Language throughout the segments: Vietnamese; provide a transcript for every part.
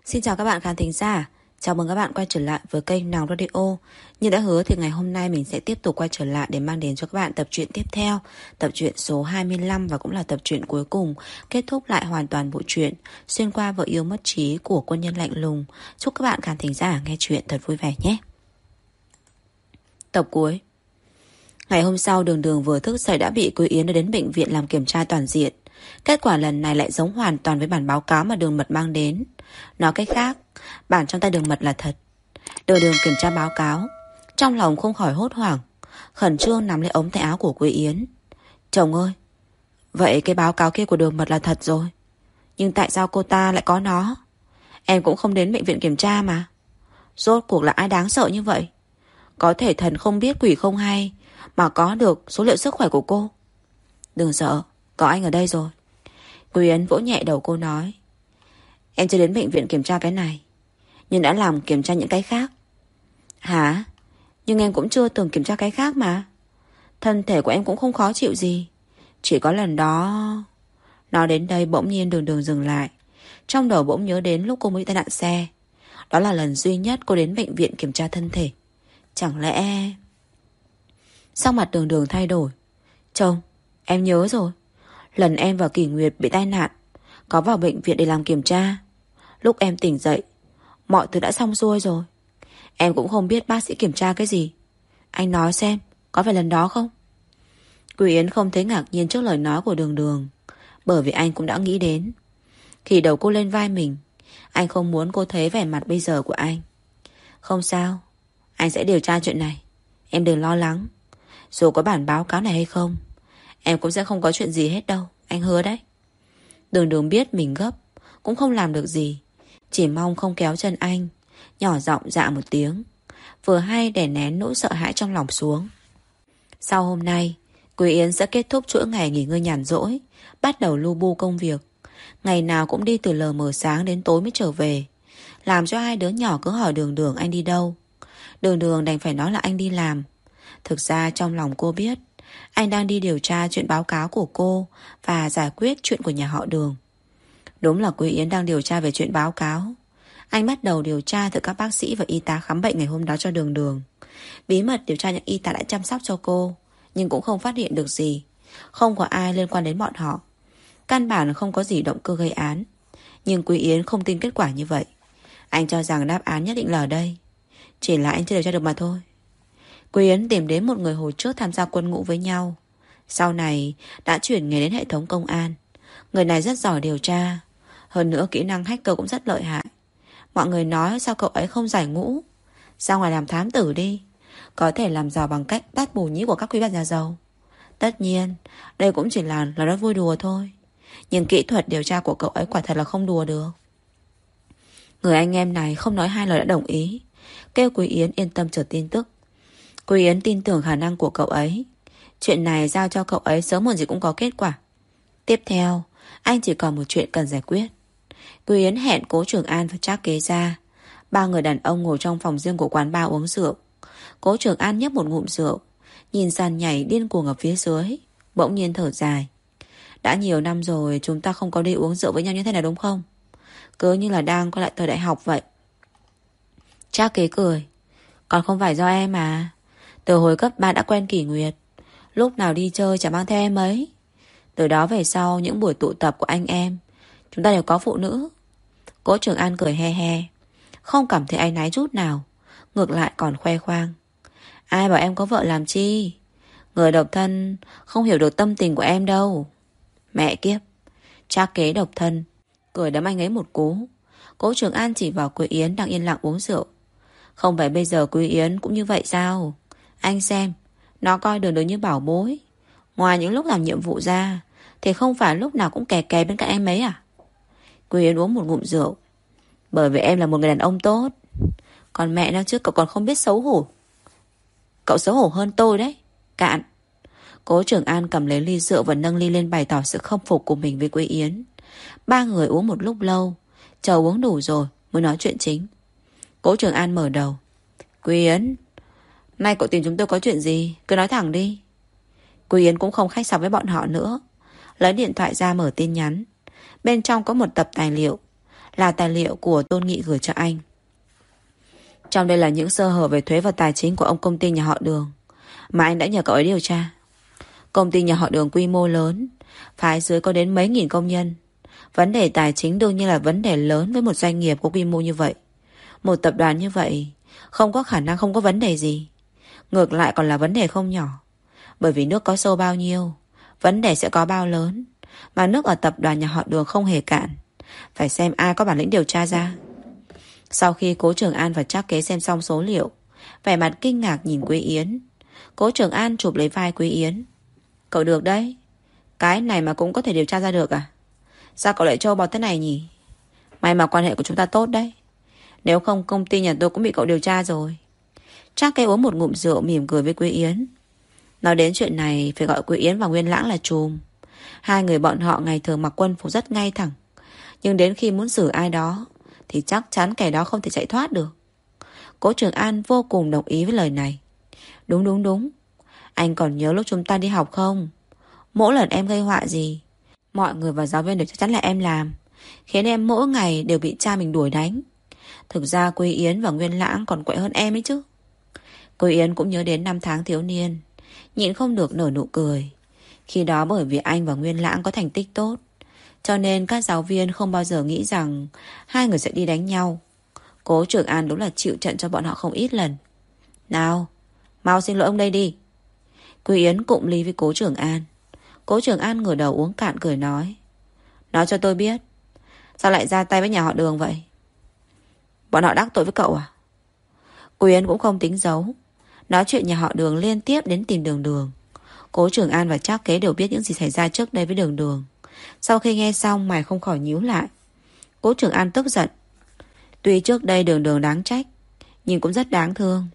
Xin chào các bạn khán thính giả. Chào mừng các bạn quay trở lại với kênh Nàng Radio. Như đã hứa thì ngày hôm nay mình sẽ tiếp tục quay trở lại để mang đến cho các bạn tập truyện tiếp theo, tập truyện số 25 và cũng là tập truyện cuối cùng, kết thúc lại hoàn toàn bộ truyện Xuyên qua vợ yêu mất trí của quân nhân lạnh lùng. Chúc các bạn khán thính giả nghe truyện thật vui vẻ nhé. Tập cuối. Ngày hôm sau, Đường Đường vừa thức dậy đã bị Quý Yến đưa đến bệnh viện làm kiểm tra toàn diện. Kết quả lần này lại giống hoàn toàn với bản báo cáo mà Đường Mật mang đến. Nói cách khác, bản trong tay Đường Mật là thật. Đường Đường kiểm tra báo cáo, trong lòng không khỏi hốt hoảng, khẩn trương nắm lấy ống tay áo của Quý Yến. Chồng ơi, vậy cái báo cáo kia của Đường Mật là thật rồi, nhưng tại sao cô ta lại có nó? Em cũng không đến bệnh viện kiểm tra mà. Rốt cuộc là ai đáng sợ như vậy? Có thể thần không biết quỷ không hay mà có được số liệu sức khỏe của cô. Đừng sợ, có anh ở đây rồi. Quý Yến vỗ nhẹ đầu cô nói. Em chưa đến bệnh viện kiểm tra cái này, nhưng đã làm kiểm tra những cái khác. Hả? Nhưng em cũng chưa từng kiểm tra cái khác mà. Thân thể của em cũng không khó chịu gì. Chỉ có lần đó... Nói đến đây bỗng nhiên Đường Đường dừng lại. Trong đầu bỗng nhớ đến lúc cô mới tai nạn xe. Đó là lần duy nhất cô đến bệnh viện kiểm tra thân thể. Chẳng lẽ... Sắc mặt Đường Đường thay đổi. Chồng, em nhớ rồi. Lần em và Kỷ Nguyệt bị tai nạn, có vào bệnh viện để làm kiểm tra. Lúc em tỉnh dậy, mọi thứ đã xong xuôi rồi. Em cũng không biết bác sĩ kiểm tra cái gì. Anh nói xem, có phải lần đó không? Quý Yến không thấy ngạc nhiên trước lời nói của Đường Đường, bởi vì anh cũng đã nghĩ đến. Khi đầu cô lên vai mình, anh không muốn cô thấy vẻ mặt bây giờ của anh. Không sao, anh sẽ điều tra chuyện này. Em đừng lo lắng. Dù có bản báo cáo này hay không, em cũng sẽ không có chuyện gì hết đâu, anh hứa đấy. Đường Đường biết mình gấp, cũng không làm được gì, chỉ mong không kéo chân anh, nhỏ giọng dạ một tiếng, vừa hay để nén nỗi sợ hãi trong lòng xuống. Sau hôm nay, Quý Yến sẽ kết thúc chuỗi ngày nghỉ ngơi nhàn rỗi, bắt đầu lu bu công việc. Ngày nào cũng đi từ lờ mờ sáng đến tối mới trở về, làm cho hai đứa nhỏ cứ hỏi Đường Đường anh đi đâu. Đường Đường đành phải nói là anh đi làm. Thực ra trong lòng cô biết anh đang đi điều tra chuyện báo cáo của cô và giải quyết chuyện của nhà họ Đường. Đúng là Quý Yến đang điều tra về chuyện báo cáo. Anh bắt đầu điều tra từ các bác sĩ và y tá khám bệnh ngày hôm đó cho Đường Đường. Bí mật điều tra những y tá đã chăm sóc cho cô, nhưng cũng không phát hiện được gì. Không có ai liên quan đến bọn họ. Căn bản không có gì động cơ gây án. Nhưng Quý Yến không tin kết quả như vậy. Anh cho rằng đáp án nhất định là ở đây. Chỉ là anh chưa điều tra được mà thôi. Quý Yến tìm đến một người hồi trước tham gia quân ngũ với nhau, sau này đã chuyển nghề đến hệ thống công an. Người này rất giỏi điều tra, hơn nữa kỹ năng hacker cũng rất lợi hại. Mọi người nói sao cậu ấy không giải ngũ, ra ngoài làm thám tử đi, có thể làm giàu bằng cách tát bù nhĩ của các quý bà nhà giàu. Tất nhiên đây cũng chỉ là nói vui đùa thôi, nhưng kỹ thuật điều tra của cậu ấy quả thật là không đùa được. Người anh em này không nói hai lời đã đồng ý, kêu Quý Yến yên tâm chờ tin tức. Quý Yến tin tưởng khả năng của cậu ấy. Chuyện này giao cho cậu ấy sớm muộn gì cũng có kết quả. Tiếp theo, anh chỉ còn một chuyện cần giải quyết. Quý Yến hẹn Cố Trường An và Trác Kế ra. Ba người đàn ông ngồi trong phòng riêng của quán bar uống rượu. Cố Trường An nhấp một ngụm rượu, nhìn sàn nhảy điên cuồng ở phía dưới, bỗng nhiên thở dài. Đã nhiều năm rồi chúng ta không có đi uống rượu với nhau như thế này đúng không? Cứ như là đang quay lại thời đại học vậy. Trác Kế cười. Còn không phải do em à. Từ hồi cấp 3 đã quen Kỷ Nguyệt, lúc nào đi chơi chả mang theo em ấy. Từ đó về sau những buổi tụ tập của anh em, chúng ta đều có phụ nữ. Cố Trường An cười he he, không cảm thấy áy náy chút nào, ngược lại còn khoe khoang. Ai bảo em có vợ làm chi? Người độc thân không hiểu được tâm tình của em đâu. Mẹ kiếp. Trác Kế độc thân cười đấm anh ấy một cú. Cố Trường An chỉ vào Quý Yến đang yên lặng uống rượu. Không phải bây giờ Quý Yến cũng như vậy sao? Anh xem, nó coi Đường Đường như bảo bối. Ngoài những lúc làm nhiệm vụ ra thì không phải lúc nào cũng kè kè bên cạnh em ấy à? Quý Yến uống một ngụm rượu. Bởi vì em là một người đàn ông tốt. Còn mẹ nó chứ, cậu còn không biết xấu hổ. Cậu xấu hổ hơn tôi đấy. Cạn. Cố Trường An cầm lấy ly rượu và nâng ly lên bày tỏ sự khâm phục của mình với Quý Yến. Ba người uống một lúc lâu, chờ uống đủ rồi mới nói chuyện chính. Cố Trường An mở đầu. Quý Yến, nay cậu tìm chúng tôi có chuyện gì? Cứ nói thẳng đi. Quý Yến cũng không khách sáo với bọn họ nữa, lấy điện thoại ra mở tin nhắn. Bên trong có một tập tài liệu, là tài liệu của Tôn Nghị gửi cho anh. Trong đây là những sơ hở về thuế và tài chính của ông công ty nhà họ Đường mà anh đã nhờ cậu ấy điều tra. Công ty nhà họ Đường quy mô lớn, phái dưới có đến mấy nghìn công nhân. Vấn đề tài chính đương nhiên là vấn đề lớn với một doanh nghiệp có quy mô như vậy. Một tập đoàn như vậy không có khả năng không có vấn đề gì. Ngược lại còn là vấn đề không nhỏ. Bởi vì nước có sâu bao nhiêu, vấn đề sẽ có bao lớn. Mà nước ở tập đoàn nhà họ Đường không hề cạn. Phải xem ai có bản lĩnh điều tra ra. Sau khi Cố Trường An và Trác Kế xem xong số liệu, vẻ mặt kinh ngạc nhìn Quý Yến. Cố Trường An chụp lấy vai Quý Yến. Cậu được đấy. Cái này mà cũng có thể điều tra ra được à? Sao cậu lại trâu bò thế này nhỉ? May mà quan hệ của chúng ta tốt đấy. Nếu không công ty nhà tôi cũng bị cậu điều tra rồi. Trác Kế uống một ngụm rượu mỉm cười với Quý Yến. Nói đến chuyện này phải gọi Quý Yến và Nguyên Lãng là trùm. Hai người bọn họ ngày thường mặc quân phục rất ngay thẳng. Nhưng đến khi muốn xử ai đó thì chắc chắn kẻ đó không thể chạy thoát được. Cố Trường An vô cùng đồng ý với lời này. Đúng. Anh còn nhớ lúc chúng ta đi học không? Mỗi lần em gây họa gì, mọi người và giáo viên đều chắc chắn là em làm, khiến em mỗi ngày đều bị cha mình đuổi đánh. Thực ra Quý Yến và Nguyên Lãng còn quậy hơn em ấy chứ. Quý Yến cũng nhớ đến năm tháng thiếu niên, nhịn không được nở nụ cười. Khi đó bởi vì anh và Nguyên Lãng có thành tích tốt, cho nên các giáo viên không bao giờ nghĩ rằng hai người sẽ đi đánh nhau. Cố Trường An đúng là chịu trận cho bọn họ không ít lần. Nào, mau xin lỗi ông đây đi. Quý Yến cụm ly với Cố Trường An. Cố Trường An ngửa đầu uống cạn cười nói. Nói cho tôi biết, sao lại ra tay với nhà họ Đường vậy? Bọn họ đắc tội với cậu à? Quý Yến cũng không tính giấu. Nói chuyện nhà họ Đường liên tiếp đến tìm Đường. Cố Trường An và Trác Kế đều biết những gì xảy ra trước đây với Đường. Sau khi nghe xong mày không khỏi nhíu lại. Cố Trường An tức giận. Tuy trước đây Đường đáng trách, nhưng cũng rất đáng thương.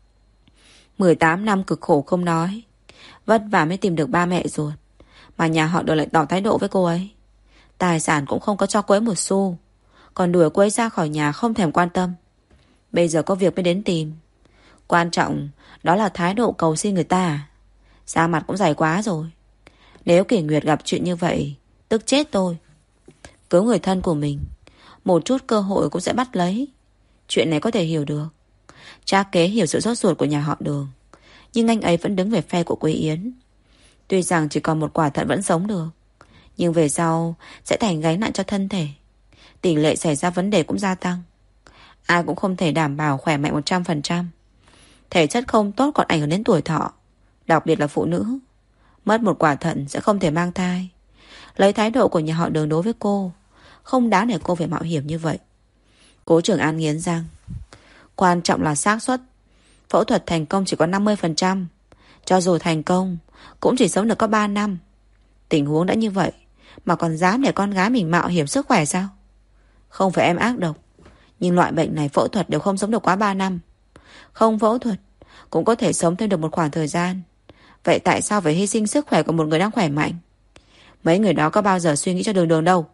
18 năm cực khổ không nói, vất vả mới tìm được ba mẹ ruột, mà nhà họ Đường lại tỏ thái độ với cô ấy. Tài sản cũng không có cho cô ấy một xu, còn đuổi cô ấy ra khỏi nhà không thèm quan tâm. Bây giờ có việc mới đến tìm. Quan trọng đó là thái độ cầu xin người ta à? Da mặt cũng dày quá rồi. Nếu Kỷ Nguyệt gặp chuyện như vậy, tức chết tôi. Cứu người thân của mình, một chút cơ hội cũng sẽ bắt lấy. Chuyện này có thể hiểu được. Trác Kế hiểu sự sốt ruột của nhà họ Đường, nhưng anh ấy vẫn đứng về phe của Quý Yến. Tuy rằng chỉ còn một quả thận vẫn sống được, nhưng về sau sẽ thành gánh nặng cho thân thể. Tỷ lệ xảy ra vấn đề cũng gia tăng. Ai cũng không thể đảm bảo khỏe mạnh 100%. Thể chất không tốt còn ảnh hưởng đến tuổi thọ, đặc biệt là phụ nữ. Mất một quả thận sẽ không thể mang thai. Lấy thái độ của nhà họ Đường đối với cô, không đáng để cô phải mạo hiểm như vậy. Cố Trường An nghiến răng. Quan trọng là xác suất phẫu thuật thành công chỉ có 50%. Cho dù thành công cũng chỉ sống được có 3 năm. Tình huống đã như vậy mà còn dám để con gái mình mạo hiểm sức khỏe sao? Không phải em ác độc, nhưng loại bệnh này phẫu thuật đều không sống được quá 3 năm. Không phẫu thuật cũng có thể sống thêm được một khoảng thời gian. Vậy tại sao phải hy sinh sức khỏe của một người đang khỏe mạnh? Mấy người đó có bao giờ suy nghĩ cho Đường đâu.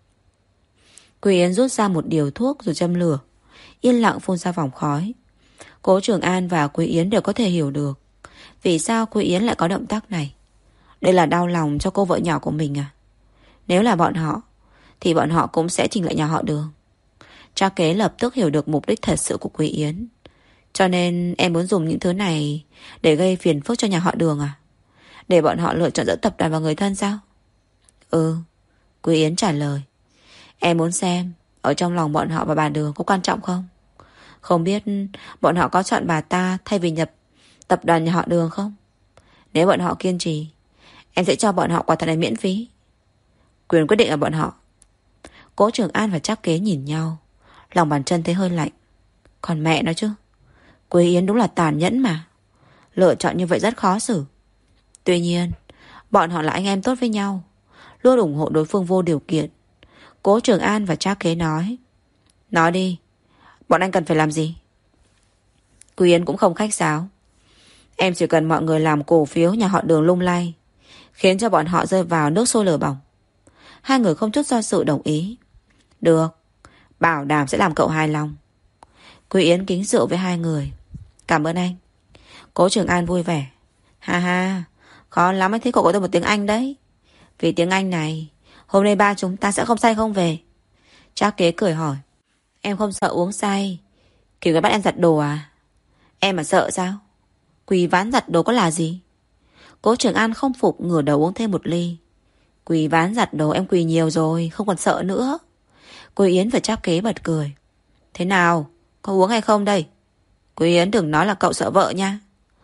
Quý Yến rút ra một điều thuốc rồi châm lửa, yên lặng phun ra vòng khói. Cố Trường An và Quý Yến đều có thể hiểu được vì sao Quý Yến lại có động tác này. Đây là đau lòng cho cô vợ nhỏ của mình à? Nếu là bọn họ thì bọn họ cũng sẽ trình lại nhà họ Đường. Trác Kế lập tức hiểu được mục đích thật sự của Quý Yến. Cho nên em muốn dùng những thứ này để gây phiền phức cho nhà họ Đường à? Để bọn họ lựa chọn giữa tập đoàn và người thân sao? Ừ, Quý Yến trả lời. Em muốn xem ở trong lòng bọn họ và bà Đường có quan trọng không? Không biết bọn họ có chọn bà ta thay vì nhập tập đoàn nhà họ Đường không? Nếu bọn họ kiên trì, em sẽ cho bọn họ quả thật này miễn phí. Quyền quyết định ở bọn họ. Cố Trường An và Trác Kế nhìn nhau, lòng bàn chân thấy hơi lạnh. Còn mẹ nó chứ, Quý Yến đúng là tàn nhẫn mà. Lựa chọn như vậy rất khó xử. Tuy nhiên bọn họ là anh em tốt với nhau, luôn ủng hộ đối phương vô điều kiện. Cố Trường An và Trác Kế nói. Nói đi, bọn anh cần phải làm gì? Quý Yến cũng không khách sáo. Em chỉ cần mọi người làm cổ phiếu nhà họ Đường lung lay, khiến cho bọn họ rơi vào nước sôi lửa bỏng. Hai người không chút do dự đồng ý. Được, bảo đảm sẽ làm cậu hài lòng. Quý Yến kính rượu với hai người. Cảm ơn anh. Cố Trường An vui vẻ. Ha ha, khó lắm mới thấy cậu có tôi một tiếng Anh đấy. Vì tiếng Anh này, hôm nay ba chúng ta sẽ không say không về. Trác Kế cười hỏi. Em không sợ uống say? Kiểu người bắt em giặt đồ à? Em mà sợ sao? Quỳ ván giặt đồ có là gì? Cố Trường An không phục, ngửa đầu uống thêm một ly. Quỳ ván giặt đồ em quỳ nhiều rồi, không còn sợ nữa. Cô Yến và Trác Kế bật cười. Thế nào? Có uống hay không đây? Cô Yến đừng nói là cậu sợ vợ nha.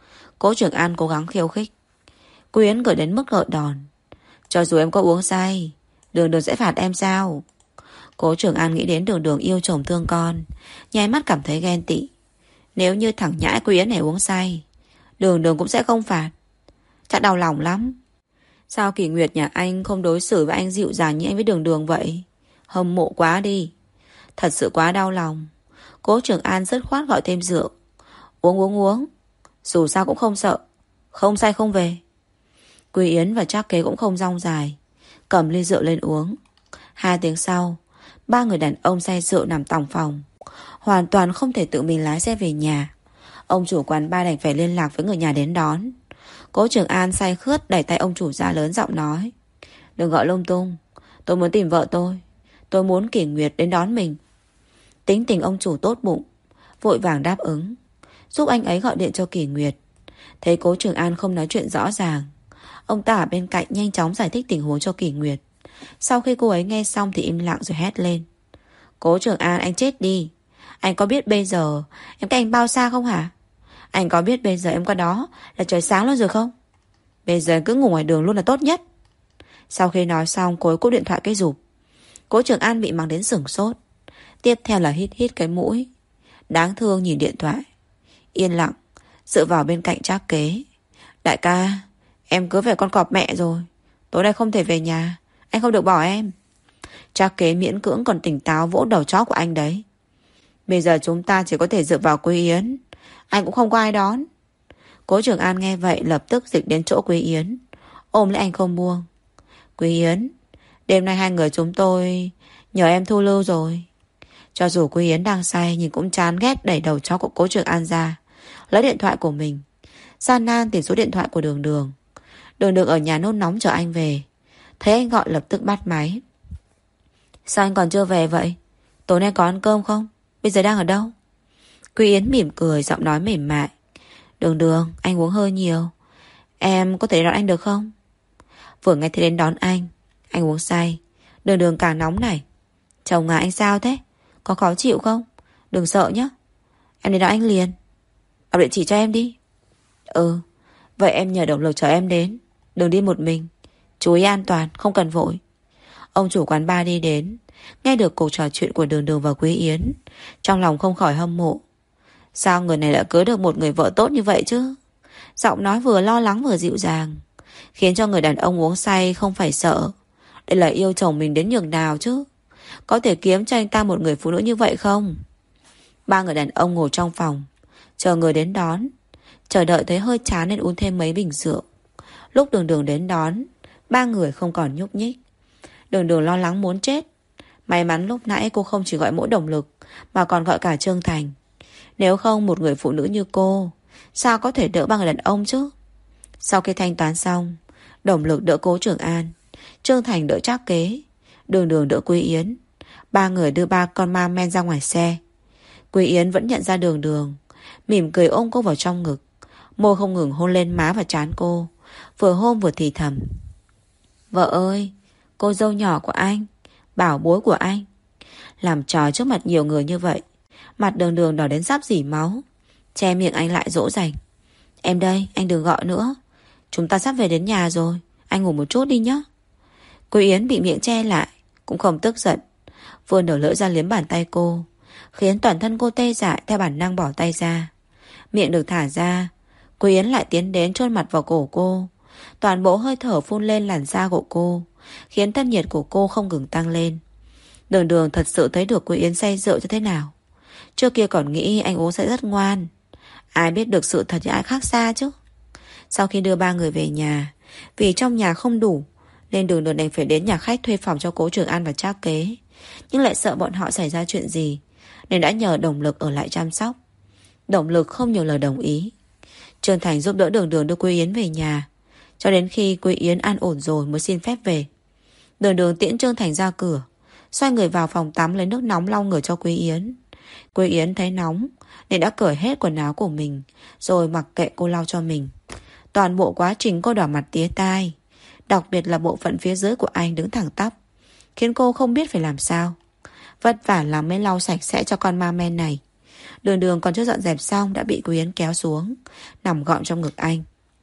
Cố Trường An cố gắng khiêu khích. Cô Yến cười đến mức gợn đòn. Cho dù em có uống say, Đường Đường sẽ phạt em sao? Cố Trường An nghĩ đến Đường Đường yêu chồng thương con, nháy mắt cảm thấy ghen tị. Nếu như thằng nhãi cô Yến này uống say, Đường Đường cũng sẽ không phạt. Chắc đau lòng lắm. Sao Kỳ Nguyệt nhà anh không đối xử với anh dịu dàng như anh với Đường Đường vậy? Hâm mộ quá đi. Thật sự quá đau lòng. Cố Trường An dứt khoát gọi thêm rượu. Uống. Dù sao cũng không sợ. Không say không về. Quý Yến và Trác Kế cũng không rong dài, cầm ly rượu lên uống. 2 tiếng sau, 3 người đàn ông say rượu nằm tòng phòng, hoàn toàn không thể tự mình lái xe về nhà. Ông chủ quán bar đành phải liên lạc với người nhà đến đón. Cố Trường An say khướt đẩy tay ông chủ ra, lớn giọng nói. Đừng gọi lung tung. Tôi muốn tìm vợ tôi. Tôi muốn Kỷ Nguyệt đến đón mình. Tính tình ông chủ tốt bụng, vội vàng đáp ứng, giúp anh ấy gọi điện cho Kỷ Nguyệt. Thấy Cố Trường An không nói chuyện rõ ràng, ông ta ở bên cạnh nhanh chóng giải thích tình huống cho Kỷ Nguyệt. Sau khi cô ấy nghe xong thì im lặng rồi hét lên. Cố Trường An, anh chết đi. Anh có biết bây giờ em cách anh bao xa không hả? Anh có biết bây giờ em qua đó là trời sáng luôn rồi không? Bây giờ cứ ngủ ngoài đường luôn là tốt nhất. Sau khi nói xong, cô ấy cúp điện thoại cái rụp. Cố Trường An bị mắng đến sửng sốt. Tiếp theo là hít hít cái mũi. Đáng thương nhìn điện thoại. Yên lặng dựa vào bên cạnh Trác Kế. Đại ca, em cứ về con cọp mẹ rồi. Tối nay không thể về nhà. Anh không được bỏ em. Trác Kế miễn cưỡng còn tỉnh táo vỗ đầu chó của anh đấy. Bây giờ chúng ta chỉ có thể dựa vào Quý Yến. Anh cũng không có ai đón. Cố Trường An nghe vậy lập tức dịch đến chỗ Quý Yến, ôm lấy anh không buông. Quý Yến, đêm nay 2 người chúng tôi nhờ em thu lưu rồi. Cho dù Quý Yến đang say nhưng cũng chán ghét đẩy đầu chó của Cố Trường An ra, lấy điện thoại của mình, gian nan tìm số điện thoại của Đường Đường. Đường Đường ở nhà nôn nóng chờ anh về. Thấy anh gọi lập tức bắt máy. Sao anh còn chưa về vậy? Tối nay có ăn cơm không? Bây giờ đang ở đâu? Quý Yến mỉm cười, giọng nói mềm mại. Đường Đường, anh uống hơi nhiều. Em có thể đón anh được không? Vừa nghe thấy đến đón anh uống say. Đường Đường càng nóng này. Chồng à, anh sao thế? Có khó chịu không? Đừng sợ nhé. Em đến đón anh liền. Đọc địa chỉ cho em đi. Ừ, vậy em nhờ Động Lực chở em đến. Đừng đi một mình. Chú ý an toàn, không cần vội. Ông chủ quán bar đi đến, nghe được cuộc trò chuyện của Đường Đường và Quý Yến, trong lòng không khỏi hâm mộ. Sao người này lại cưới được một người vợ tốt như vậy chứ? Giọng nói vừa lo lắng vừa dịu dàng, khiến cho người đàn ông uống say không phải sợ. Đây là yêu chồng mình đến nhường nào chứ? Có thể kiếm cho anh ta một người phụ nữ như vậy không? 3 người đàn ông ngồi trong phòng, chờ người đến đón. Chờ đợi thấy hơi chán nên uống thêm mấy bình rượu. Lúc Đường Đường đến đón, 3 người không còn nhúc nhích. Đường Đường lo lắng muốn chết. May mắn lúc nãy cô không chỉ gọi mỗi Động Lực mà còn gọi cả Trương Thành. Nếu không, một người phụ nữ như cô sao có thể đỡ 3 người đàn ông chứ? Sau khi thanh toán xong, Động Lực đỡ Cố Trường An, Trương Thành đỡ Trác Kế, Đường Đường đỡ Quý Yến. 3 người đưa 3 con ma men ra ngoài xe. Quý Yến vẫn nhận ra Đường Đường, mỉm cười ôm cô vào trong ngực, môi không ngừng hôn lên má và trán cô, vừa hôn vừa thì thầm. Vợ ơi, cô dâu nhỏ của anh, bảo bối của anh. Làm trò trước mặt nhiều người như vậy, mặt Đường Đường đỏ đến sắp rỉ máu. Che miệng anh lại dỗ dành. Em đây, anh đừng gọi nữa. Chúng ta sắp về đến nhà rồi, anh ngủ một chút đi nhé. Quý Yến bị miệng che lại, cũng không tức giận, vừa nở lưỡi ra liếm bàn tay cô, khiến toàn thân cô tê dại, theo bản năng bỏ tay ra. Miệng được thả ra, Quý Yến lại tiến đến chôn mặt vào cổ cô. Toàn bộ hơi thở phun lên làn da của cô, khiến thân nhiệt của cô không ngừng tăng lên. Đường Đường thật sự thấy được Quý Yến say rượu như thế nào. Trước kia còn nghĩ anh uống sẽ rất ngoan, ai biết được sự thật thì ai khác xa chứ. Sau khi đưa 3 người về nhà, vì trong nhà không đủ nên Đường Đường đành phải đến nhà khách thuê phòng cho Cố Trường An và Trác Kế. Nhưng lại sợ bọn họ xảy ra chuyện gì nên đã nhờ Động Lực ở lại chăm sóc. Động Lực không nhiều lời đồng ý. Trương Thành giúp đỡ Đường Đường đưa Quý Yến về nhà, cho đến khi Quý Yến an ổn rồi mới xin phép về. Đường Đường tiễn Trương Thành ra cửa, xoay người vào phòng tắm lấy nước nóng lau người cho Quý Yến. Quý Yến thấy nóng nên đã cởi hết quần áo của mình, rồi mặc kệ cô lau cho mình. Toàn bộ quá trình cô đỏ mặt tía tai, đặc biệt là bộ phận phía dưới của anh đứng thẳng tắp, khiến cô không biết phải làm sao. Vất vả lắm mới lau sạch sẽ cho con ma men này. Đường Đường còn chưa dọn dẹp xong đã bị Quý Yến kéo xuống, nằm gọn trong ngực anh.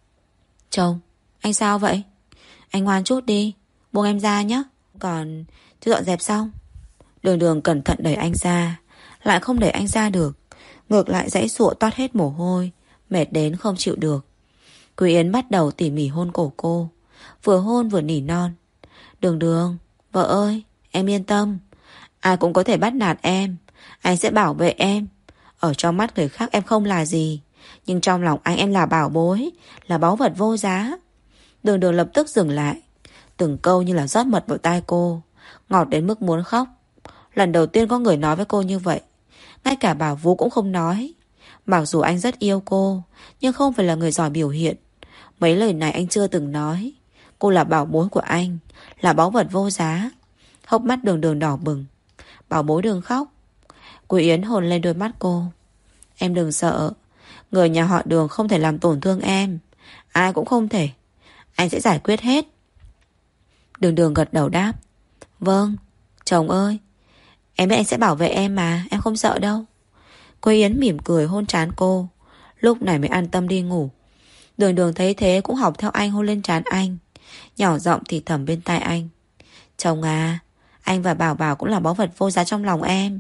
Chồng, anh sao vậy? Anh ngoan chút đi, buông em ra nhé. Còn chưa dọn dẹp xong. Đường Đường cẩn thận đẩy anh ra, lại không đẩy anh ra được, ngược lại giãy giụa toát hết mồ hôi, mệt đến không chịu được. Quý Yến bắt đầu tỉ mỉ hôn cổ cô, vừa hôn vừa nỉ non. Đường Đường, vợ ơi, em yên tâm. Ai cũng có thể bắt nạt em, anh sẽ bảo vệ em. Ở trong mắt người khác em không là gì, nhưng trong lòng anh em là bảo bối, là báu vật vô giá. Đường Đường lập tức dừng lại, từng câu như là rót mật vào tai cô, ngọt đến mức muốn khóc. Lần đầu tiên có người nói với cô như vậy. Ngay cả bà Vú cũng không nói. Mặc dù anh rất yêu cô, nhưng không phải là người giỏi biểu hiện. Mấy lời này anh chưa từng nói. Cô là bảo bối của anh, là báu vật vô giá. Hốc mắt Đường Đường đỏ bừng. Bảo bối đừng khóc. Quý Yến hôn lên đôi mắt cô. Em đừng sợ, người nhà họ Đường không thể làm tổn thương em, ai cũng không thể. Anh sẽ giải quyết hết. Đường Đường gật đầu đáp. Vâng, chồng ơi, em biết anh sẽ bảo vệ em mà, em không sợ đâu. Quý Yến mỉm cười hôn trán cô, lúc này mới an tâm đi ngủ. Đường Đường thấy thế cũng học theo anh hôn lên trán anh, nhỏ giọng thì thầm bên tai anh. Chồng à, anh và Bảo Bảo cũng là báu vật vô giá trong lòng em.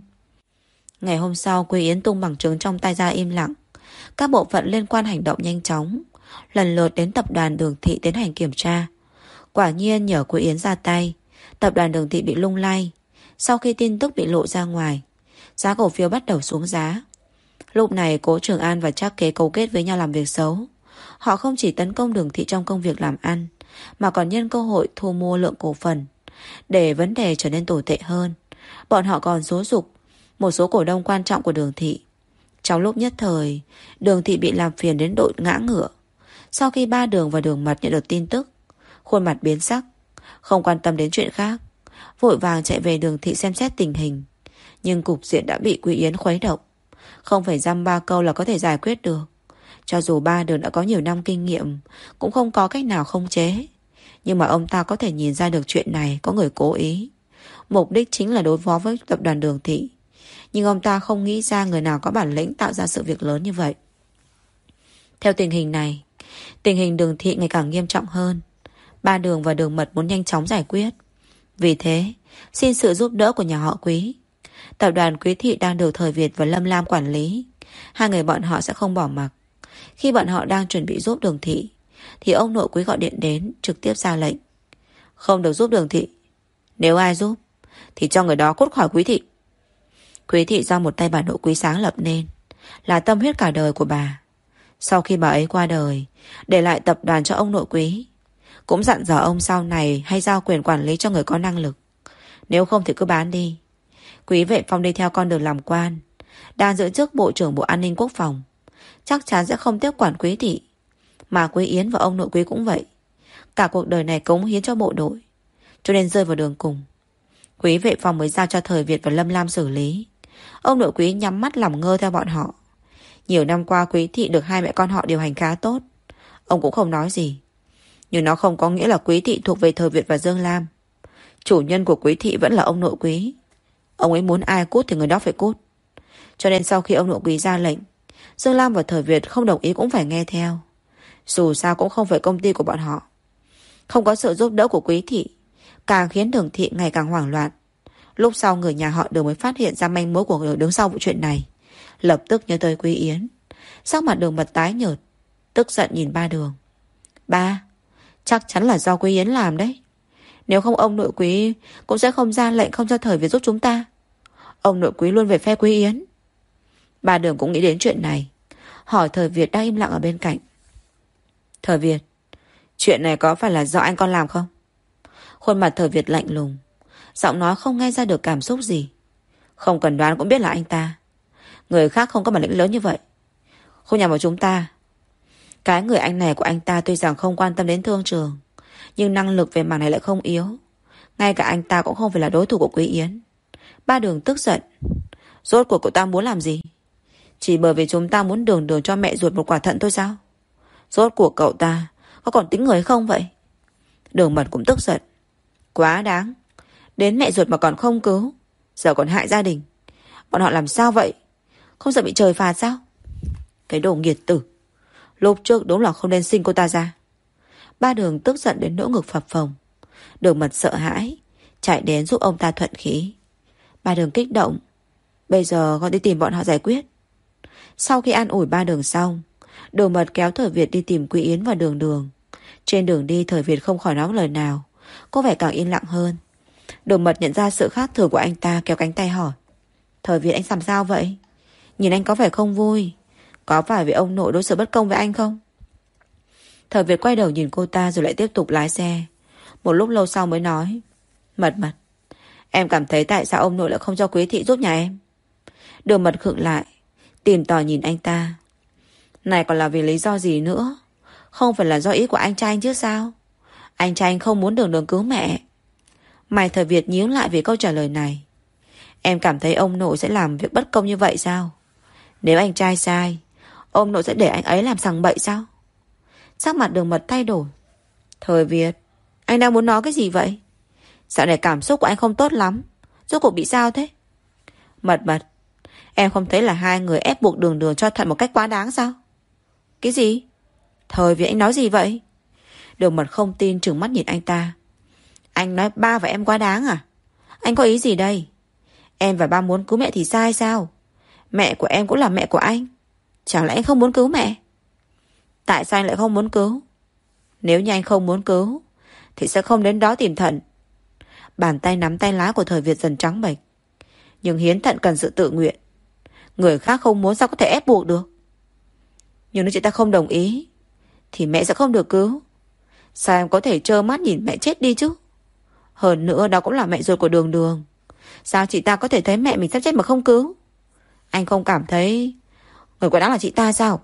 Ngày hôm sau, Quý Yến tung bằng chứng trong tay ra im lặng. Các bộ phận liên quan hành động nhanh chóng, lần lượt đến tập đoàn Đường Thị tiến hành kiểm tra. Quả nhiên nhờ Quý Yến ra tay, tập đoàn Đường Thị bị lung lay. Sau khi tin tức bị lộ ra ngoài, giá cổ phiếu bắt đầu xuống giá. Lúc này Cố Trường An và Trác Kế cấu kết với nhau làm việc xấu. Họ không chỉ tấn công Đường Thị trong công việc làm ăn, mà còn nhân cơ hội thu mua lượng cổ phần. Để vấn đề trở nên tồi tệ hơn, bọn họ còn xúi giục một số cổ đông quan trọng của Đường Thị. Trong lúc nhất thời, Đường Thị bị làm phiền đến độ ngã ngửa. Sau khi Ba Đường và Đường Mật nhận được tin tức, khuôn mặt biến sắc, không quan tâm đến chuyện khác, vội vàng chạy về Đường Thị xem xét tình hình. Nhưng cục diện đã bị Quý Yến khuấy động, không phải dăm ba câu là có thể giải quyết được. Cho dù Ba Đường đã có nhiều năm kinh nghiệm, cũng không có cách nào khống chế. Nhưng mà ông ta có thể nhìn ra được chuyện này có người cố ý, mục đích chính là đối phó với tập đoàn Đường Thị. Nhưng ông ta không nghĩ ra người nào có bản lĩnh tạo ra sự việc lớn như vậy. Theo tình hình này, tình hình Đường Thị ngày càng nghiêm trọng hơn. Ba Đường và Đường Mật muốn nhanh chóng giải quyết. Vì thế, xin sự giúp đỡ của nhà họ Quý. Tập đoàn Quý Thị đang được Thời Việt và Lâm Lam quản lý. Hai người bọn họ sẽ không bỏ mặc. Khi bọn họ đang chuẩn bị giúp Đường Thị, thì ông nội Quý gọi điện đến, trực tiếp ra lệnh. Không được giúp Đường Thị. Nếu ai giúp, thì cho người đó cút khỏi Quý Thị. Quý Thị do một tay bà nội Quý sáng lập nên, là tâm huyết cả đời của bà. Sau khi bà ấy qua đời, để lại tập đoàn cho ông nội Quý, cũng dặn dò ông sau này hay giao quyền quản lý cho người có năng lực. Nếu không thì cứ bán đi. Quý Vệ Phong đi theo con đường làm quan, đang giữ chức Bộ trưởng Bộ An ninh Quốc phòng, chắc chắn sẽ không tiếp quản Quý Thị. Mà Quý Yến và ông nội Quý cũng vậy, cả cuộc đời này cống hiến cho bộ đội, cho nên rơi vào đường cùng. Quý Vệ Phong mới giao cho Thời Việt và Lâm Lam xử lý. Ông nội Quý nhắm mắt làm ngơ theo bọn họ. Nhiều năm qua Quý Thị được hai mẹ con họ điều hành khá tốt, ông cũng không nói gì. Nhưng nó không có nghĩa là Quý Thị thuộc về Thời Việt và Dương Lam. Chủ nhân của Quý Thị vẫn là ông nội Quý. Ông ấy muốn ai cút thì người đó phải cút. Cho nên sau khi ông nội Quý ra lệnh, Dương Lam và Thời Việt không đồng ý cũng phải nghe theo. Dù sao cũng không phải công ty của bọn họ. Không có sự giúp đỡ của Quý Thị, càng khiến Đường Thị ngày càng hoảng loạn. Lúc sau người nhà họ Đường mới phát hiện ra manh mối của người đứng sau vụ chuyện này, lập tức nhớ tới Quý Yến. Sắc mặt Đường Mật tái nhợt, tức giận nhìn Ba Đường. Ba, chắc chắn là do Quý Yến làm đấy. Nếu không ông nội Quý cũng sẽ không ra lệnh không cho Thời Việt giúp chúng ta. Ông nội Quý luôn về phe Quý Yến. Ba Đường cũng nghĩ đến chuyện này, hỏi Thời Việt đang im lặng ở bên cạnh. Thời Việt, chuyện này có phải là do anh con làm không? Khuôn mặt Thời Việt lạnh lùng, giọng nói không nghe ra được cảm xúc gì. Không cần đoán cũng biết là anh ta. Người khác không có bản lĩnh lớn như vậy, không nhằm vào chúng ta. Cái người anh này của anh ta tuy rằng không quan tâm đến thương trường, nhưng năng lực về mảng này lại không yếu. Ngay cả anh ta cũng không phải là đối thủ của Quý Yến. Ba Đường tức giận. Rốt cuộc cậu ta muốn làm gì? Chỉ bởi vì chúng ta muốn Đường Đường cho mẹ ruột một quả thận thôi sao? Rốt cuộc cậu ta có còn tính người không vậy? Đường Mật cũng tức giận. Quá đáng. Đến mẹ ruột mà còn không cứu, giờ còn hại gia đình. Bọn họ làm sao vậy? Không sợ bị trời phạt sao? Cái đồ nghiệt tử. Lúc trước đúng là không nên sinh cô ta ra. Ba Đường tức giận đến nỗi ngực phập phồng. Đường Mật sợ hãi, chạy đến giúp ông ta thuận khí. Ba Đường kích động. Bây giờ con đi tìm bọn họ giải quyết. Sau khi an ủi Ba Đường xong, Đường Mật kéo Thời Việt đi tìm Quý Yến và Đường Đường. Trên đường đi Thời Việt không khỏi nói lời nào. Có vẻ càng yên lặng hơn. Đường Mật nhận ra sự khác thường của anh ta, kéo cánh tay hỏi. Thời Việt, anh làm sao vậy? Nhìn anh có vẻ không vui. Có phải vì ông nội đối xử bất công với anh không? Thời Việt quay đầu nhìn cô ta rồi lại tiếp tục lái xe. Một lúc lâu sau mới nói. Mật, em cảm thấy tại sao ông nội lại không cho Quý thị giúp nhà em? Đường Mật khựng lại, tìm tòi nhìn anh ta. Này còn là vì lý do gì nữa? Không phải là do ý của anh trai anh chứ sao? Anh trai anh không muốn Đường Đường cứu mẹ. Mày Thời Việt nhíu lại vì câu trả lời này. Em cảm thấy ông nội sẽ làm việc bất công như vậy sao? Nếu anh trai sai, ông nội sẽ để anh ấy làm sằng bậy sao? Sắc mặt Đường Mật thay đổi. Thời Việt, anh đang muốn nói cái gì vậy? Dạo này cảm xúc của anh không tốt lắm. Rốt cuộc bị sao thế? Mật, em không thấy là hai người ép buộc Đường Đường cho thuận một cách quá đáng sao? Cái gì? Thời Việt, anh nói gì vậy? Đường Mật không tin, trừng mắt nhìn anh ta. Anh nói ba và em quá đáng à? Anh có ý gì đây? Em và ba muốn cứu mẹ thì sai sao? Mẹ của em cũng là mẹ của anh. Chẳng lẽ anh không muốn cứu mẹ? Tại sao anh lại không muốn cứu? Nếu như anh không muốn cứu thì sẽ không đến đó tìm thận. Bàn tay nắm tay lái của Thời Việt dần trắng bệch. Nhưng hiến thận cần sự tự nguyện. Người khác không muốn sao có thể ép buộc được? Nhưng nếu chị ta không đồng ý thì mẹ sẽ không được cứu. Sao em có thể trơ mắt nhìn mẹ chết đi chứ? Hơn nữa đó cũng là mẹ ruột của Đường Đường. Sao chị ta có thể thấy mẹ mình sắp chết mà không cứu? Anh không cảm thấy người quá đáng là chị ta sao?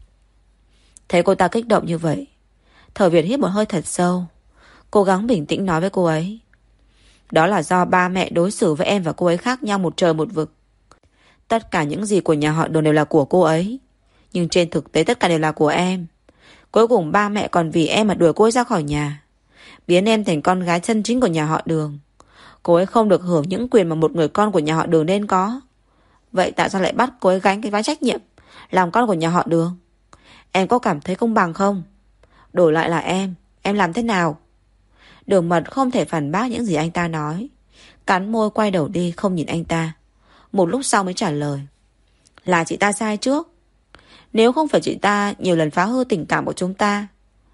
Thấy cô ta kích động như vậy, Thời Việt hít một hơi thật sâu, cố gắng bình tĩnh nói với cô ấy. Đó là do ba mẹ đối xử với em và cô ấy khác nhau một trời một vực. Tất cả những gì của nhà họ Đường đều là của cô ấy, nhưng trên thực tế tất cả đều là của em. Cuối cùng ba mẹ còn vì em mà đuổi cô ấy ra khỏi nhà, biến em thành con gái chân chính của nhà họ Đường. Cô ấy không được hưởng những quyền mà một người con của nhà họ Đường nên có. Vậy tại sao lại bắt cô ấy gánh cái vai trách nhiệm làm con của nhà họ Đường? Em có cảm thấy công bằng không? Đổi lại là em làm thế nào? Đường Mật không thể phản bác những gì anh ta nói, cắn môi quay đầu đi không nhìn anh ta. Một lúc sau mới trả lời. Là chị ta sai trước. Nếu không phải chị ta nhiều lần phá hư tình cảm của chúng ta,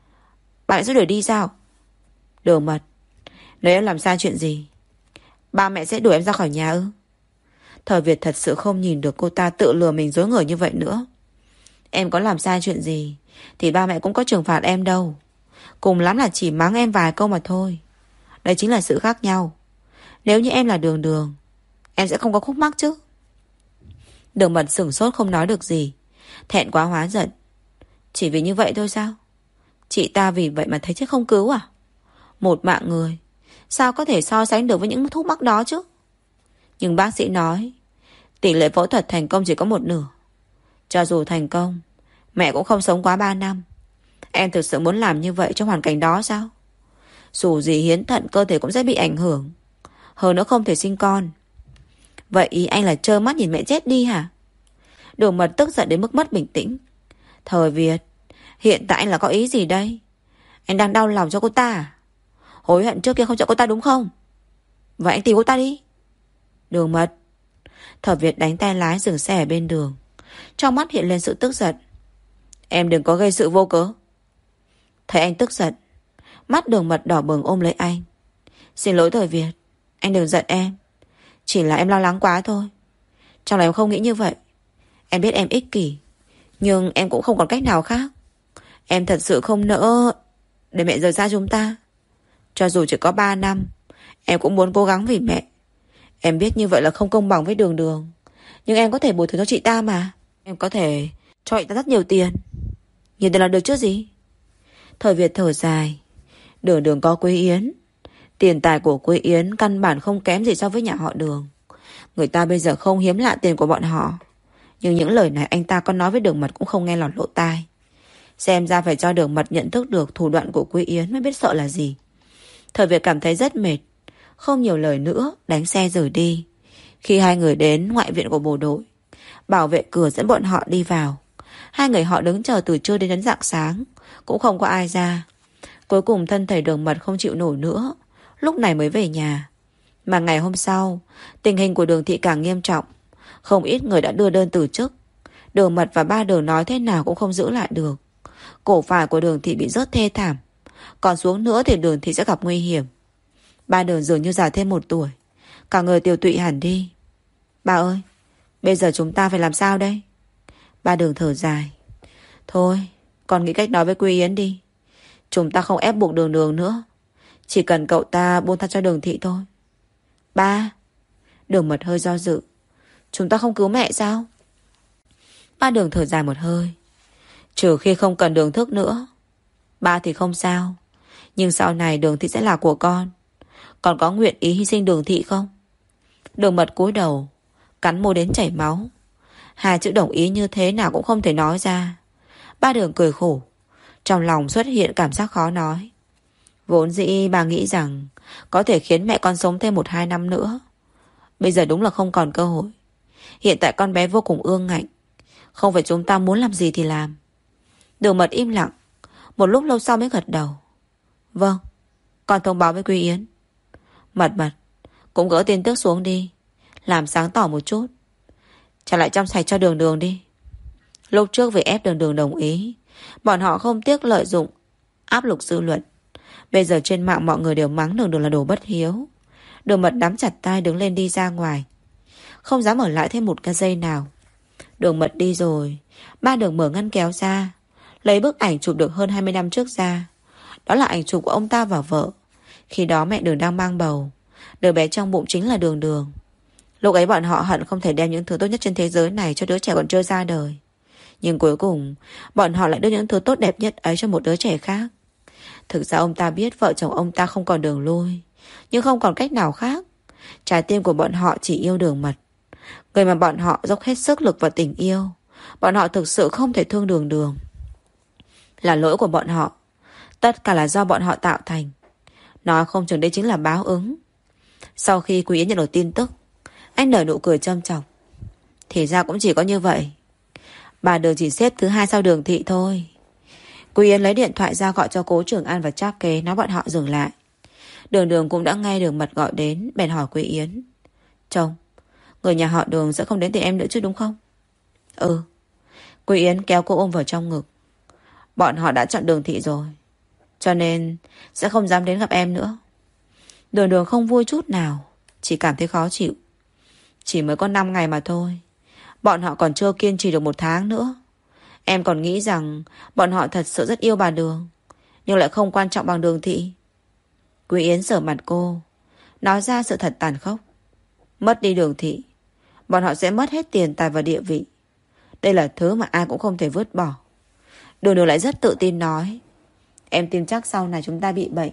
bạn sẽ đuổi đi sao? Đường Mật, nếu em làm sai chuyện gì, ba mẹ sẽ đuổi em ra khỏi nhà ư? Thời Việt thật sự không nhìn được cô ta tự lừa mình dối người như vậy nữa. Em có làm sai chuyện gì thì ba mẹ cũng có trừng phạt em đâu. Cùng lắm là chỉ mắng em vài câu mà thôi. Đây chính là sự khác nhau. Nếu như em là Đường Đường, em sẽ không có khúc mắc chứ. Đường Mật sửng sốt không nói được gì, thẹn quá hóa giận. Chỉ vì như vậy thôi sao? Chị ta vì vậy mà thấy chết không cứu à? Một mạng người sao có thể so sánh được với những thuốc mắc đó chứ? Nhưng bác sĩ nói tỷ lệ phẫu thuật thành công chỉ có một nửa. Cho dù thành công, mẹ cũng không sống quá 3 năm. Em thực sự muốn làm như vậy trong hoàn cảnh đó sao? Dù gì hiến thận cơ thể cũng sẽ bị ảnh hưởng. Hơn nữa không thể sinh con. Vậy ý anh là trơ mắt nhìn mẹ chết đi hả? Đường Mật tức giận đến mức mất bình tĩnh. Thời Việt, hiện tại anh là có ý gì đây? Anh đang đau lòng cho cô ta à? Hối hận trước kia không chọn cô ta đúng không? Vậy anh tìm cô ta đi. Đường Mật. Thời Việt đánh tay lái dừng xe ở bên đường, trong mắt hiện lên sự tức giận. Em đừng có gây sự vô cớ. Thấy anh tức giận, mắt Đường Mật đỏ bừng ôm lấy anh. Xin lỗi Thời Việt, anh đừng giận em. Chỉ là em lo lắng quá thôi. Trong lòng em không nghĩ như vậy. Em biết em ích kỷ, nhưng em cũng không còn cách nào khác. Em thật sự không nỡ để mẹ rời xa chúng ta. Cho dù chỉ có 3 năm, em cũng muốn cố gắng vì mẹ. Em biết như vậy là không công bằng với Đường Đường, nhưng em có thể bồi thường cho chị ta mà. Em có thể cho chị ta rất nhiều tiền. Nhiều tiền là được chứ gì. Thời Việt thở dài. Đường Đường có Quý Yến, Tiền tài của Quế Yến căn bản không kém gì so với nhà họ Đường. Người ta bây giờ không hiếm lạ tiền của bọn họ. Nhưng những lời này anh ta có nói với Đường Mật cũng không nghe lọt lỗ tai. Xem ra phải cho Đường Mật nhận thức được thủ đoạn của Quế Yến mới biết sợ là gì. Thời Việt cảm thấy rất mệt, không nhiều lời nữa, đánh xe rời đi. Khi hai người đến ngoại viện của bộ đội, bảo vệ cửa dẫn bọn họ đi vào. Hai người họ đứng chờ từ trưa đến rạng sáng, cũng không có ai ra. Cuối cùng thân thể Đường Mật không chịu nổi nữa, lúc này mới về nhà. Mà ngày hôm sau, tình hình của Đường thị càng nghiêm trọng. Không ít người đã đưa đơn từ chức. Đường Mật và ba Đường nói thế nào cũng không giữ lại được. Cổ phải của Đường thị bị rớt thê thảm. Còn xuống nữa thì Đường thị sẽ gặp nguy hiểm. Ba Đường dường như già thêm 1 tuổi, cả người tiều tụy hẳn đi. Ba ơi, bây giờ chúng ta phải làm sao đây? Ba Đường thở dài. Thôi, con nghĩ cách nói với Quy Yến đi. Chúng ta không ép buộc Đường Đường nữa. Chỉ cần cậu ta buông tha cho Đường thị thôi. Ba. Đường Mật hơi do dự. Chúng ta không cứu mẹ sao? Ba Đường thở dài một hơi. Trừ khi không cần Đường thức nữa. Ba thì không sao. Nhưng sau này Đường thị sẽ là của con. Con có nguyện ý hy sinh Đường thị không? Đường Mật cúi đầu, cắn môi đến chảy máu. Hai chữ đồng ý như thế nào cũng không thể nói ra. Ba Đường cười khổ. Trong lòng xuất hiện cảm giác khó nói. Vốn dĩ bà nghĩ rằng có thể khiến mẹ con sống thêm 1-2 năm nữa. Bây giờ đúng là không còn cơ hội. Hiện tại con bé vô cùng ương ngạnh. Không phải chúng ta muốn làm gì thì làm. Đường Mật im lặng. Một lúc lâu sau mới gật đầu. Vâng, con thông báo với Quy Yến. Mật cũng gỡ tin tức xuống đi. Làm sáng tỏ một chút. Trả lại trong sạch cho Đường Đường đi. Lúc trước vì ép Đường Đường đồng ý, bọn họ không tiếc lợi dụng áp lực dư luận. Bây giờ trên mạng mọi người đều mắng Đường Đường là đồ bất hiếu. Đường Mật nắm chặt tay đứng lên đi ra ngoài, không dám ở lại thêm 1 cái giây nào. Đường Mật đi rồi, ba Đường mở ngăn kéo ra, lấy bức ảnh chụp được hơn 20 năm trước ra. Đó là ảnh chụp của ông ta và vợ. Khi đó mẹ Đường đang mang bầu. Đứa bé trong bụng chính là Đường Đường. Lúc ấy bọn họ hận không thể đem những thứ tốt nhất trên thế giới này cho đứa trẻ còn chưa ra đời. Nhưng cuối cùng bọn họ lại đưa những thứ tốt đẹp nhất ấy cho một đứa trẻ khác. Thực ra ông ta biết vợ chồng ông ta không còn đường lui, nhưng không còn cách nào khác. Trái tim của bọn họ chỉ yêu Đường Mật, người mà bọn họ dốc hết sức lực và tình yêu. Bọn họ thực sự không thể thương Đường Đường. Là lỗi của bọn họ. Tất cả là do bọn họ tạo thành. Nói không chừng đây chính là báo ứng. Sau khi Quý Yến nhận được tin tức, anh nở nụ cười châm chọc. Thì ra cũng chỉ có như vậy. Bà Đường chỉ xếp thứ 2 sau Đường thị thôi. Quý Yến lấy điện thoại ra gọi cho Cố Trường An và Trác Kế, nói bọn họ dừng lại. Đường Đường cũng đã nghe Đường Mật gọi đến, bèn hỏi Quý Yến. Chồng, người nhà họ Đường sẽ không đến tìm em nữa chứ đúng không? Ừ. Quý Yến kéo cô ôm vào trong ngực. Bọn họ đã chọn Đường thị rồi, cho nên sẽ không dám đến gặp em nữa. Đường Đường không vui chút nào, chỉ cảm thấy khó chịu. Chỉ mới có 5 ngày mà thôi. Bọn họ còn chưa kiên trì được 1 tháng nữa. Em còn nghĩ rằng bọn họ thật sự rất yêu bà Đường, nhưng lại không quan trọng bằng Đường thị. Quý Yến sờ mặt cô, nói ra sự thật tàn khốc. Mất đi Đường thị, bọn họ sẽ mất hết tiền tài và địa vị. Đây là thứ mà ai cũng không thể vứt bỏ. Đường Đường lại rất tự tin nói. Em tin chắc sau này chúng ta bị bệnh,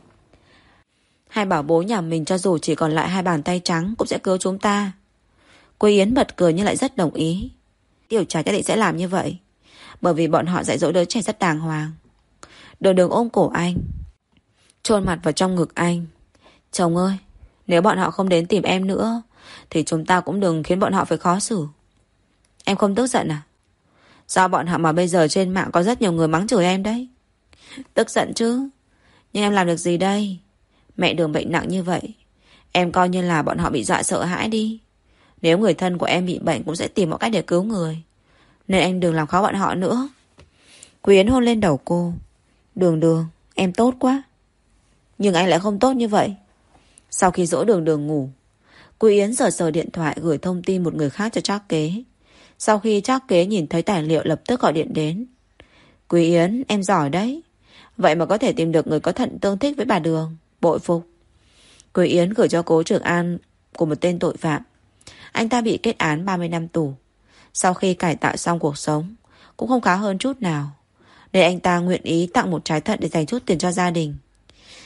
hai bảo bối nhà mình cho dù chỉ còn lại 2 bàn tay trắng cũng sẽ cứu chúng ta. Quý Yến bật cười nhưng lại rất đồng ý. Tiểu Trà nhất định sẽ làm như vậy, bởi vì bọn họ dạy dỗ đứa trẻ rất đàng hoàng. Đường Đường ôm cổ anh, chôn mặt vào trong ngực anh. Chồng ơi, nếu bọn họ không đến tìm em nữa thì chúng ta cũng đừng khiến bọn họ phải khó xử. Em không tức giận à? Do bọn họ mà bây giờ trên mạng có rất nhiều người mắng chửi em đấy. Tức giận chứ, nhưng em làm được gì đây? Mẹ Đường bệnh nặng như vậy, em coi như là bọn họ bị dọa sợ hãi đi. Nếu người thân của em bị bệnh cũng sẽ tìm mọi cách để cứu người, nên anh đừng làm khó bọn họ nữa. Quý Yến hôn lên đầu cô. Đường Đường, em tốt quá. Nhưng anh lại không tốt như vậy. Sau khi dỗ Đường Đường ngủ, Quý Yến sờ điện thoại gửi thông tin một người khác cho Trác Kế. Sau khi Trác Kế nhìn thấy tài liệu lập tức gọi điện đến. Quý Yến, em giỏi đấy. Vậy mà có thể tìm được người có thận tương thích với bà Đường, bội phục. Quý Yến gửi cho Cố Trường An của một tên tội phạm. Anh ta bị kết án 30 năm tù. Sau khi cải tạo xong cuộc sống cũng không khá hơn chút nào, nên anh ta nguyện ý tặng một trái thận để dành chút tiền cho gia đình.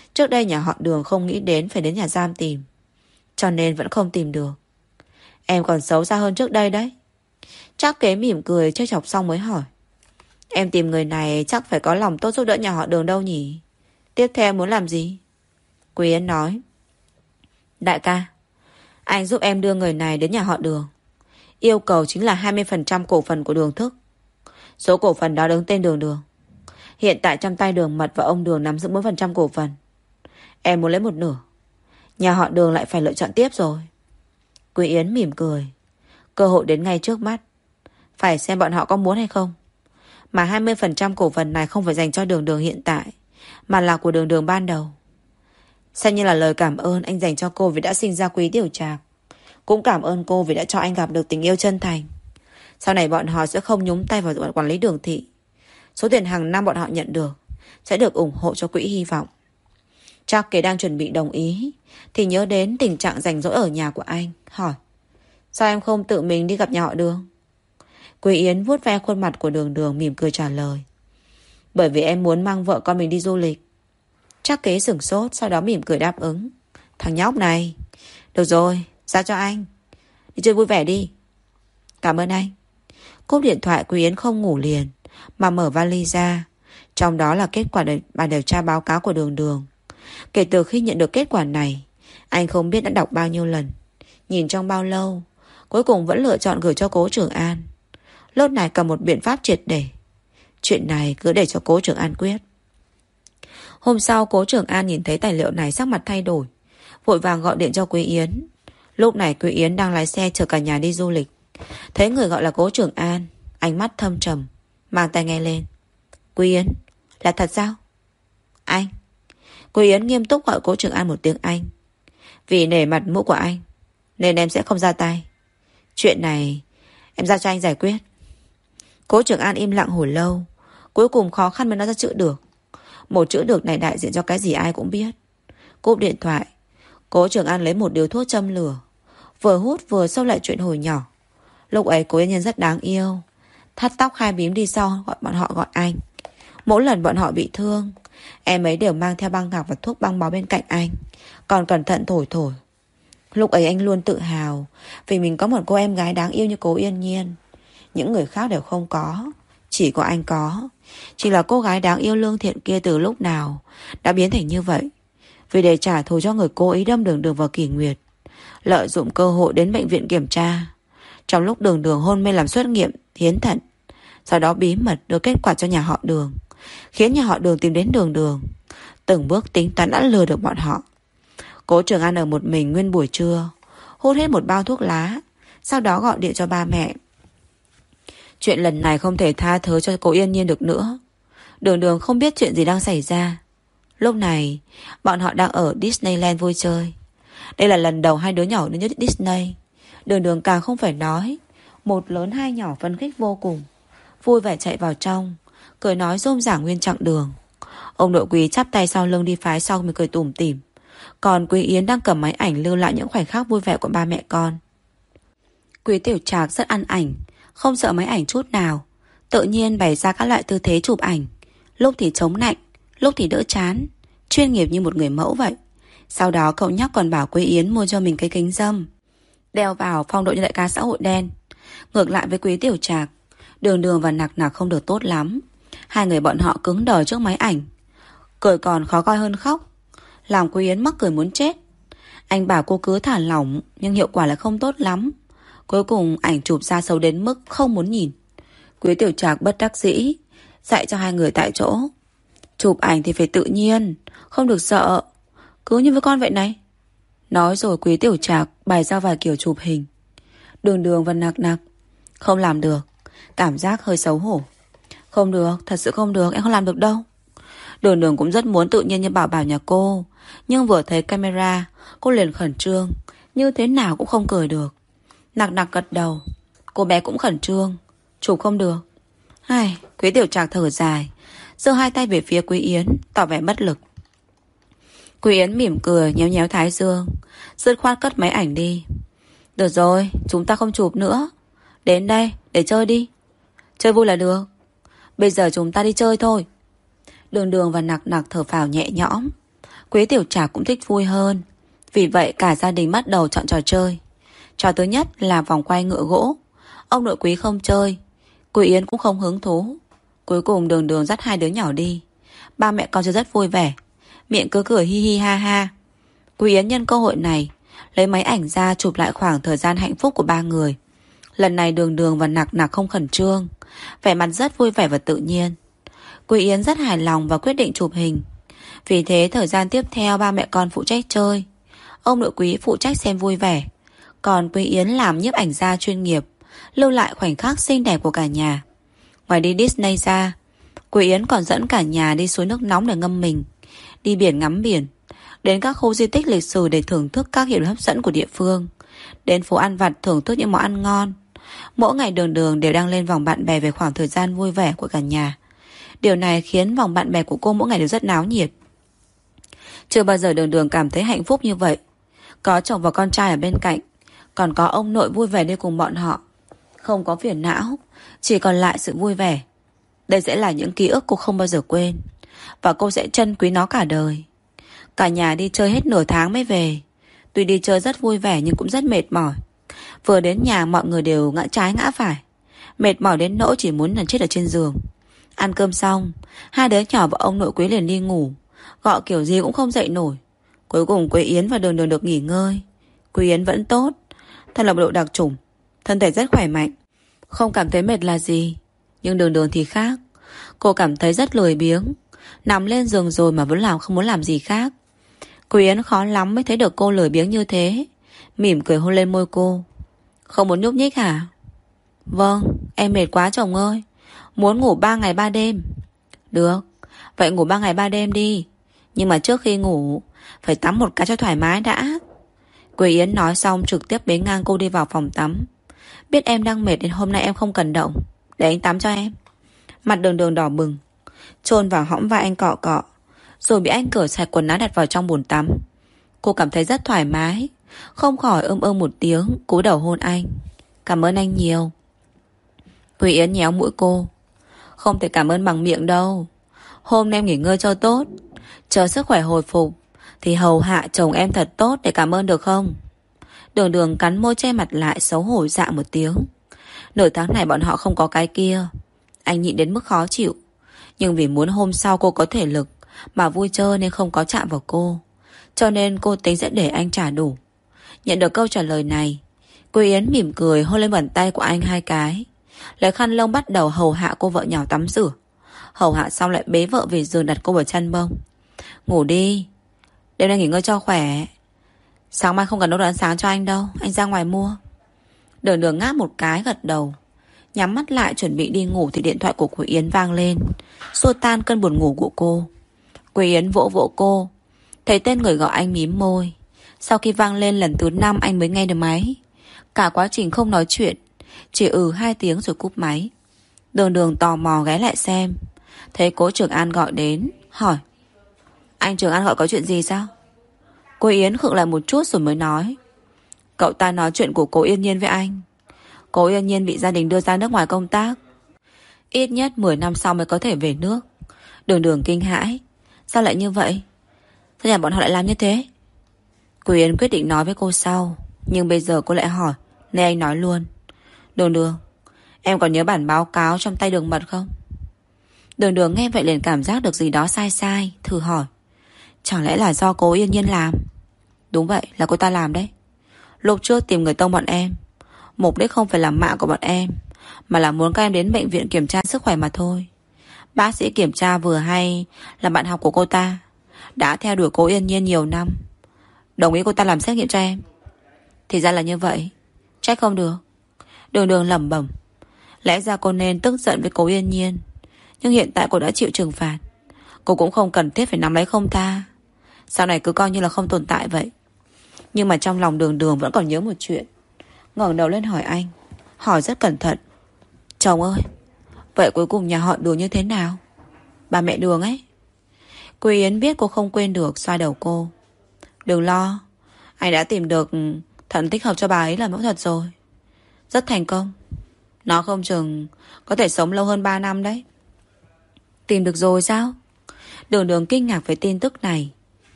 Trước đây nhà họ Đường không nghĩ đến phải đến nhà giam tìm, cho nên vẫn không tìm được. Em còn xấu xa hơn trước đây đấy. Trác Kế mỉm cười trêu chọc xong mới hỏi. Em tìm người này chắc phải có lòng tốt giúp đỡ nhà họ Đường đâu nhỉ? Tiếp theo muốn làm gì? Quý Yến nói. Đại ca, anh giúp em đưa người này đến nhà họ Đường. Yêu cầu chính là 20% cổ phần của Đường Thức. Số cổ phần đó đứng tên Đường Đường. Hiện tại trong tay Đường Mật và ông Đường nắm giữ 4% cổ phần. Em muốn lấy một nửa, nhà họ Đường lại phải lựa chọn tiếp rồi. Quý Yến mỉm cười. Cơ hội đến ngay trước mắt, phải xem bọn họ có muốn hay không. Mà 20% cổ phần này không phải dành cho Đường Đường hiện tại, mà là của Đường Đường ban đầu. Xem như là lời cảm ơn anh dành cho cô vì đã sinh ra Quý Tiểu Trạc. Cũng cảm ơn cô vì đã cho anh gặp được tình yêu chân thành. Sau này bọn họ sẽ không nhúng tay vào quản lý Đường thị. Số tiền hàng năm bọn họ nhận được sẽ được ủng hộ cho quỹ hy vọng. Trác Kế đang chuẩn bị đồng ý thì nhớ đến tình trạng rảnh rỗi ở nhà của anh, hỏi. Sao em không tự mình đi gặp nhà họ Đường? Quý Yến vuốt ve khuôn mặt của Đường Đường mỉm cười trả lời. Bởi vì em muốn mang vợ con mình đi du lịch. Trác Kế sửng sốt, sau đó mỉm cười đáp ứng. Thằng nhóc này. Được rồi, giao cho anh. Đi chơi vui vẻ đi. Cảm ơn anh. Cúp điện thoại, Quý Yến không ngủ liền mà mở vali ra. Trong đó là kết quả bài điều tra báo cáo của Đường Đường. Kể từ khi nhận được kết quả này, anh không biết đã đọc bao nhiêu lần, nhìn trong bao lâu, cuối cùng vẫn lựa chọn gửi cho Cố Trường An. Lúc này cần một biện pháp triệt để. Chuyện này cứ để cho Cố Trường An quyết. Hôm sau Cố Trường An nhìn thấy tài liệu này sắc mặt thay đổi, vội vàng gọi điện cho Quý Yến. Lúc này Quý Yến đang lái xe chở cả nhà đi du lịch. Thấy người gọi là Cố Trường An, ánh mắt thâm trầm, mang tai nghe lên. Quý Yến, là thật sao? Anh. Quý Yến nghiêm túc gọi Cố Trường An một tiếng anh. Vì nể mặt mũi của anh nên em sẽ không ra tay. Chuyện này em giao cho anh giải quyết. Cố Trường An im lặng hồi lâu, cuối cùng khó khăn mới nói ra chữ được. Một chữ được này đại diện cho cái gì ai cũng biết. Cúp điện thoại, Cố Trường An lấy một điếu thuốc châm lửa, vừa hút vừa sâu lại chuyện hồi nhỏ. Lúc ấy Cố Yên Nhân rất đáng yêu, thắt tóc hai bím đi sau gọi bọn họ gọi anh. Mỗi lần bọn họ bị thương, em ấy đều mang theo băng gạc và thuốc băng bó bên cạnh anh, còn cẩn thận thổi thổi. Lúc ấy anh luôn tự hào vì mình có một cô em gái đáng yêu như Cố Yên Nhiên. Những người khác đều không có, chỉ có anh có. Chỉ là cô gái đáng yêu lương thiện kia từ lúc nào đã biến thành như vậy. Vì để trả thù cho người cố ý đâm Đường Đường vào Kỷ Nguyệt, lợi dụng cơ hội đến bệnh viện kiểm tra. Trong lúc Đường Đường hôn mê làm xét nghiệm hiến thận, sau đó bí mật đưa kết quả cho nhà họ Đường, khiến nhà họ Đường tìm đến Đường Đường. Từng bước tính toán đã lừa được bọn họ. Cố Trường An ở một mình nguyên buổi trưa, hút hết một bao thuốc lá, sau đó gọi điện cho ba mẹ. Chuyện lần này không thể tha thứ cho Cố Yên Nhiên được nữa. Đường Đường không biết chuyện gì đang xảy ra. Lúc này bọn họ đang ở Disneyland vui chơi. Đây là lần đầu hai đứa nhỏ đến nhất Disney. Đường Đường càng không phải nói, một lớn hai nhỏ phấn khích vô cùng, vui vẻ chạy vào trong, cười nói rôm rả nguyên chặng đường. Ông nội Quý chắp tay sau lưng đi phái sau mới cười tủm tỉm. Còn Quý Yến đang cầm máy ảnh lưu lại những khoảnh khắc vui vẻ của ba mẹ con. Quý Tiểu Trạc rất ăn ảnh, không sợ máy ảnh chút nào, tự nhiên bày ra các loại tư thế chụp ảnh, lúc thì chống nạnh, lúc thì đỡ chán, chuyên nghiệp như một người mẫu vậy. Sau đó cậu nhóc còn bảo Quý Yến mua cho mình cái kính râm, đeo vào phong độ như đại ca xã hội đen. Ngược lại với Quý Tiểu Trạc, Đường Đường và Nặc Nặc không được tốt lắm. Hai người bọn họ cứng đờ trước máy ảnh, cười còn khó coi hơn khóc, làm Quý Yến mắc cười muốn chết. Anh bảo cô cứ thả lỏng, nhưng hiệu quả là không tốt lắm. Cuối cùng ảnh chụp ra xấu đến mức không muốn nhìn. Quý Tiểu Trạc bất đắc dĩ dạy cho hai người tại chỗ. Chụp ảnh thì phải tự nhiên, không được sợ, cứ như với con vậy này. Nói rồi Quý Tiểu Trạc bày ra vài kiểu chụp hình. Đường Đường và Nặc Nặc không làm được, cảm giác hơi xấu hổ. Không được, thật sự không được, em không làm được đâu. Đường Đường cũng rất muốn tự nhiên như Bảo Bảo nhà cô, nhưng vừa thấy camera cô liền khẩn trương, như thế nào cũng không cười được. Nặc Nặc gật đầu, cô bé cũng khẩn trương, chụp không được. Quý Tiểu Trạc thở dài, giơ hai tay về phía Quý Yến, tỏ vẻ bất lực. Quý Yến mỉm cười, nhéo nhéo thái dương, dứt khoát cất máy ảnh đi. Được rồi, chúng ta không chụp nữa, đến đây để chơi đi. Chơi vui là được. Bây giờ chúng ta đi chơi thôi. Đường Đường và Nặc Nặc thở phào nhẹ nhõm. Quý tiểu trạc cũng thích vui hơn. Vì vậy cả gia đình bắt đầu chọn trò chơi. Trò thứ nhất là vòng quay ngựa gỗ. Ông nội Quý không chơi, Quý Yến cũng không hứng thú. Cuối cùng Đường Đường dắt hai đứa nhỏ đi. Ba mẹ con chơi rất vui vẻ, miệng cứ cười hi hi ha ha. Quý Yến nhân cơ hội này lấy máy ảnh ra chụp lại khoảng thời gian hạnh phúc của ba người. Lần này Đường Đường và Nặc Nặc không khẩn trương, vẻ mặt rất vui vẻ và tự nhiên. Quý Yến rất hài lòng và quyết định chụp hình. Vì thế thời gian tiếp theo ba mẹ con phụ trách chơi, ông nội Quý phụ trách xem vui vẻ, còn Quý Yến làm nhiếp ảnh gia chuyên nghiệp, lưu lại khoảnh khắc xinh đẹp của cả nhà. Ngoài đi Disney ra, Quý Yến còn dẫn cả nhà đi suối nước nóng để ngâm mình, đi biển ngắm biển, đến các khu di tích lịch sử để thưởng thức các hiện hấp dẫn của địa phương, đến phố ăn vặt thưởng thức những món ăn ngon. Mỗi ngày Đường Đường đều đăng lên vòng bạn bè về khoảng thời gian vui vẻ của cả nhà. Điều này khiến vòng bạn bè của cô mỗi ngày đều rất náo nhiệt. Chưa bao giờ Đường Đường cảm thấy hạnh phúc như vậy. Có chồng và con trai ở bên cạnh, còn có ông nội vui vẻ đi cùng bọn họ. Không có phiền não, chỉ còn lại sự vui vẻ. Đây sẽ là những ký ức cô không bao giờ quên, và cô sẽ trân quý nó cả đời. Cả nhà đi chơi hết nửa tháng mới về. Tuy đi chơi rất vui vẻ nhưng cũng rất mệt mỏi. Vừa đến nhà mọi người đều ngã trái ngã phải, mệt mỏi đến nỗi chỉ muốn nằm chết ở trên giường. Ăn cơm xong, hai đứa nhỏ và ông nội Quý liền đi ngủ, gọi kiểu gì cũng không dậy nổi. Cuối cùng Quý Yến và Đường Đường được nghỉ ngơi. Quý Yến vẫn tốt, thật là một độ đặc chủng, thân thể rất khỏe mạnh, không cảm thấy mệt là gì. Nhưng Đường Đường thì khác. Cô cảm thấy rất lười biếng, nằm lên giường rồi mà vẫn không muốn làm gì khác. Quý Yến khó lắm mới thấy được cô lười biếng như thế, mỉm cười hôn lên môi cô. Không muốn nhúc nhích hả? Vâng, em mệt quá chồng ơi, muốn ngủ 3 ngày 3 đêm. Được, vậy ngủ 3 ngày 3 đêm đi. Nhưng mà trước khi ngủ phải tắm một cái cho thoải mái đã. Quý Yến nói xong trực tiếp bế ngang cô đi vào phòng tắm. Biết em đang mệt nên hôm nay em không cần động, để anh tắm cho em. Mặt Đường Đường đỏ bừng, chôn vào hõm vai anh cọ cọ, rồi bị anh cởi sạch quần áo đặt vào trong bồn tắm. Cô cảm thấy rất thoải mái, không khỏi một tiếng, cúi đầu hôn anh. Cảm ơn anh nhiều. Quý Yến nhéo mũi cô. Không thể cảm ơn bằng miệng đâu. Hôm nay em nghỉ ngơi cho tốt, chờ sức khỏe hồi phục thì hầu hạ chồng em thật tốt để cảm ơn được không? Đường Đường cắn môi che mặt lại, xấu hổ dạ một tiếng. Nửa tháng này bọn họ không có cái kia. Anh nhịn đến mức khó chịu, nhưng vì muốn hôm sau cô có thể lực mà vui chơi nên không có chạm vào cô. Cho nên cô tính sẽ để anh trả đủ. Nhận được câu trả lời này, Quý Yến mỉm cười hôn lên bàn tay của anh 2 cái, lấy khăn lông bắt đầu hầu hạ cô vợ nhỏ tắm rửa. Hầu hạ xong lại bế vợ về giường đặt cô vào chăn bông. Ngủ đi, đêm nay nghỉ ngơi cho khỏe. Sáng mai không cần nấu đồ ăn sáng cho anh đâu, anh ra ngoài mua. Đường Đường ngáp một cái gật đầu, nhắm mắt lại chuẩn bị đi ngủ thì điện thoại của Quý Yến vang lên, xua tan cơn buồn ngủ của cô. Quý Yến vỗ vỗ cô, thấy tên người gọi anh mím môi. Sau khi vang lên lần thứ 5 anh mới nghe được máy. Cả quá trình không nói chuyện, chỉ 2 tiếng rồi cúp máy. Đường Đường tò mò ghé lại xem, thấy cố Trường An gọi đến, hỏi: Anh Trường An gọi có chuyện gì sao? Cô Yến khựng lại một chút rồi mới nói: Cậu ta nói chuyện của cô Yên Nhiên với anh. Cô Yên Nhiên bị gia đình đưa ra nước ngoài công tác, ít nhất 10 năm sau mới có thể về nước. Đường Đường kinh hãi. Sao lại như vậy? Sao nhà bọn họ lại làm như thế? Cô Yến quyết định nói với cô sau, nhưng bây giờ cô lại hỏi nên anh nói luôn. Đường Đường, em còn nhớ bản báo cáo trong tay Đường Mật không? Đường Đường nghe vậy liền cảm giác được gì đó sai sai, thử hỏi: Chẳng lẽ là do cô Yên Nhiên làm? Đúng vậy, là cô ta làm đấy. Lúc trước tìm người tông bọn em, mục đích không phải làm mạng của bọn em, mà là muốn các em đến bệnh viện kiểm tra sức khỏe mà thôi. Bác sĩ kiểm tra vừa hay là bạn học của cô ta, đã theo đuổi cô Yên Nhiên nhiều năm, đồng ý cô ta làm xét nghiệm cho em. Thì ra là như vậy, trách không được. Đường Đường lẩm bẩm. Lẽ ra cô nên tức giận với cô Yên Nhiên, nhưng hiện tại cô đã chịu trừng phạt, cô cũng không cần thiết phải nắm lấy không tha. Sau này cứ coi như là không tồn tại vậy. Nhưng mà trong lòng Đường Đường vẫn còn nhớ một chuyện. ngẩng đầu lên hỏi anh, hỏi rất cẩn thận: Chồng ơi, vậy cuối cùng nhà họ Đường như thế nào? Bà mẹ Đường ấy. Quý Yến biết cô không quên được, xoa đầu cô. Đừng lo, anh đã tìm được thận thích hợp cho bà ấy làm phẫu thuật rồi, rất thành công. Nó không chừng có thể sống lâu hơn 3 năm đấy. Tìm được rồi sao? Đường Đường kinh ngạc với tin tức này.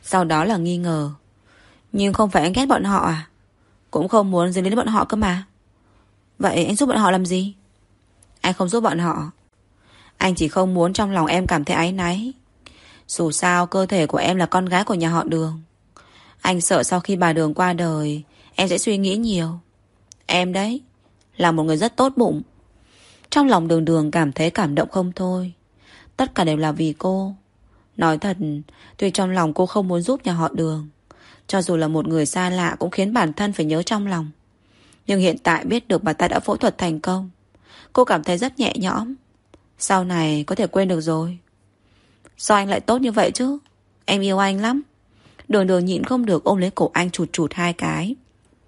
Sau đó là nghi ngờ. Nhưng không phải anh ghét bọn họ à? Cũng không muốn dính đến bọn họ cơ mà. Vậy anh giúp bọn họ làm gì? Anh không giúp bọn họ. Anh chỉ không muốn trong lòng em cảm thấy áy náy. Dù sao cơ thể của em là con gái của nhà họ Đường. Anh sợ sau khi bà Đường qua đời em sẽ suy nghĩ nhiều. Em đấy là một người rất tốt bụng. Trong lòng Đường Đường cảm thấy cảm động không thôi. Tất cả đều là vì cô. Nói thật, tuy trong lòng cô không muốn giúp nhà họ Đường, cho dù là một người xa lạ cũng khiến bản thân phải nhớ trong lòng. Nhưng hiện tại biết được bà ta đã phẫu thuật thành công, cô cảm thấy rất nhẹ nhõm. Sau này có thể quên được rồi. Sao anh lại tốt như vậy chứ? Em yêu anh lắm. Đường Đường nhịn không được ôm lấy cổ anh chụt chụt 2 cái.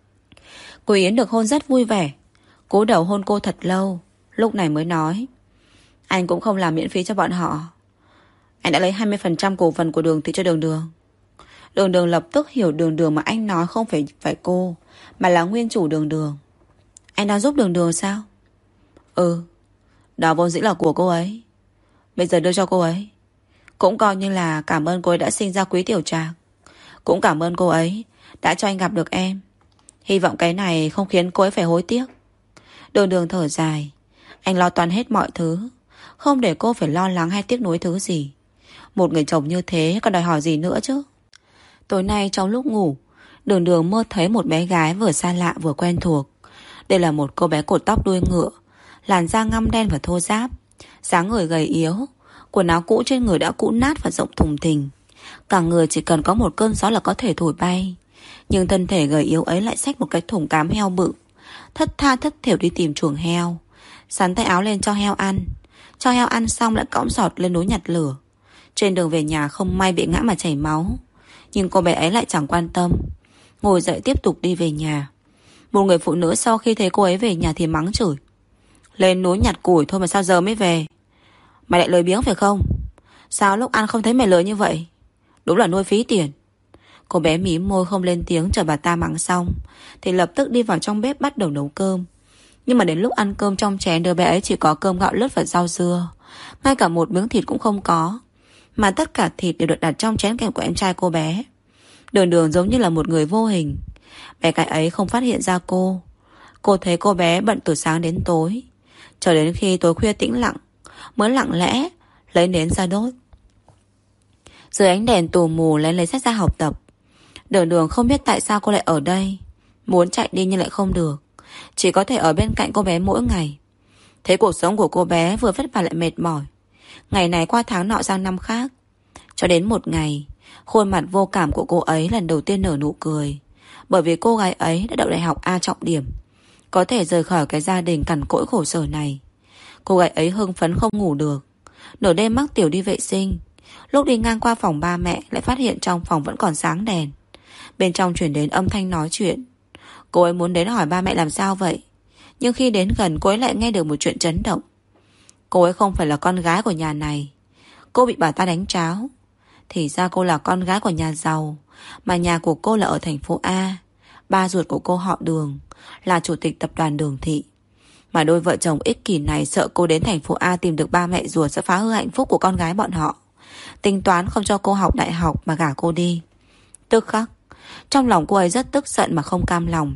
Cô Yến được hôn rất vui vẻ, cúi đầu hôn cô thật lâu, lúc này mới nói: anh cũng không làm miễn phí cho bọn họ. Anh đã lấy 20% cổ phần của Đường Thị cho Đường Đường. Đường Đường lập tức hiểu Đường Đường mà anh nói không phải cô, mà là nguyên chủ Đường Đường. Anh đang giúp Đường Đường sao? Ừ, đó vốn dĩ là của cô ấy, bây giờ đưa cho cô ấy. Cũng coi như là cảm ơn cô ấy đã sinh ra Quý Tiểu Trạc. Cũng cảm ơn cô ấy đã cho anh gặp được em. Hy vọng cái này không khiến cô ấy phải hối tiếc. Đường Đường thở dài. Anh lo toan hết mọi thứ, không để cô phải lo lắng hay tiếc nuối thứ gì. Một người chồng như thế còn đòi hỏi gì nữa chứ. Tối nay trong lúc ngủ, Đường Đường mơ thấy một bé gái vừa xa lạ vừa quen thuộc. Đây là một cô bé cột tóc đuôi ngựa, làn da ngăm đen và thô ráp, dáng người gầy yếu, quần áo cũ trên người đã cũ nát và rộng thùng thình. Cả người chỉ cần có một cơn gió là có thể thổi bay. Nhưng thân thể gầy yếu ấy lại xách một cái thùng cám heo bự, thất tha thất thểu đi tìm chuồng heo, sắn tay áo lên cho heo ăn. Cho heo ăn xong lại cõng giọt lên núi nhặt lửa. Trên đường về nhà không may bị ngã mà chảy máu. Nhưng cô bé ấy lại chẳng quan tâm, ngồi dậy tiếp tục đi về nhà. Một người phụ nữ sau khi thấy cô ấy về nhà thì mắng chửi: lên núi nhặt củi thôi mà sao giờ mới về? Mày lại lười biếng phải không? Sao lúc ăn không thấy mày lười như vậy? Đúng là nuôi phí tiền. Cô bé mím môi không lên tiếng, chờ bà ta mắng xong thì lập tức đi vào trong bếp bắt đầu nấu cơm. Nhưng mà đến lúc ăn cơm trong chén đứa bé ấy chỉ có cơm gạo lứt và rau dưa, ngay cả một miếng thịt cũng không có. Mà tất cả thịt đều được đặt trong chén kèm của em trai cô bé. Đường Đường giống như là một người vô hình. Bé cái ấy không phát hiện ra cô. Cô thấy cô bé bận từ sáng đến tối, cho đến khi tối khuya tĩnh lặng mới lặng lẽ lấy nến ra đốt. Dưới ánh đèn tù mù lấy sách ra học tập. Đường Đường không biết tại sao cô lại ở đây. Muốn chạy đi nhưng lại không được, chỉ có thể ở bên cạnh cô bé mỗi ngày. Thấy cuộc sống của cô bé vừa vất vả lại mệt mỏi, ngày này qua tháng nọ sang năm khác. Cho đến một ngày, khuôn mặt vô cảm của cô ấy lần đầu tiên nở nụ cười. Bởi vì cô gái ấy đã đậu đại học A trọng điểm, có thể rời khỏi cái gia đình cằn cỗi khổ sở này. Cô gái ấy hưng phấn không ngủ được. Nửa đêm mắc tiểu đi vệ sinh. Lúc đi ngang qua phòng ba mẹ lại phát hiện trong phòng vẫn còn sáng đèn. Bên trong chuyển đến âm thanh nói chuyện. Cô ấy muốn đến hỏi ba mẹ làm sao vậy, nhưng khi đến gần cô ấy lại nghe được một chuyện chấn động. Cô ấy không phải là con gái của nhà này. Cô bị bà ta đánh tráo. Thì ra cô là con gái của nhà giàu, mà nhà của cô là ở thành phố A. Ba ruột của cô họ Đường, là chủ tịch tập đoàn Đường Thị. Mà đôi vợ chồng ích kỷ này sợ cô đến thành phố A tìm được ba mẹ ruột sẽ phá hư hạnh phúc của con gái bọn họ, tính toán không cho cô học đại học mà gả cô đi. Tức khắc, trong lòng cô ấy rất tức giận mà không cam lòng.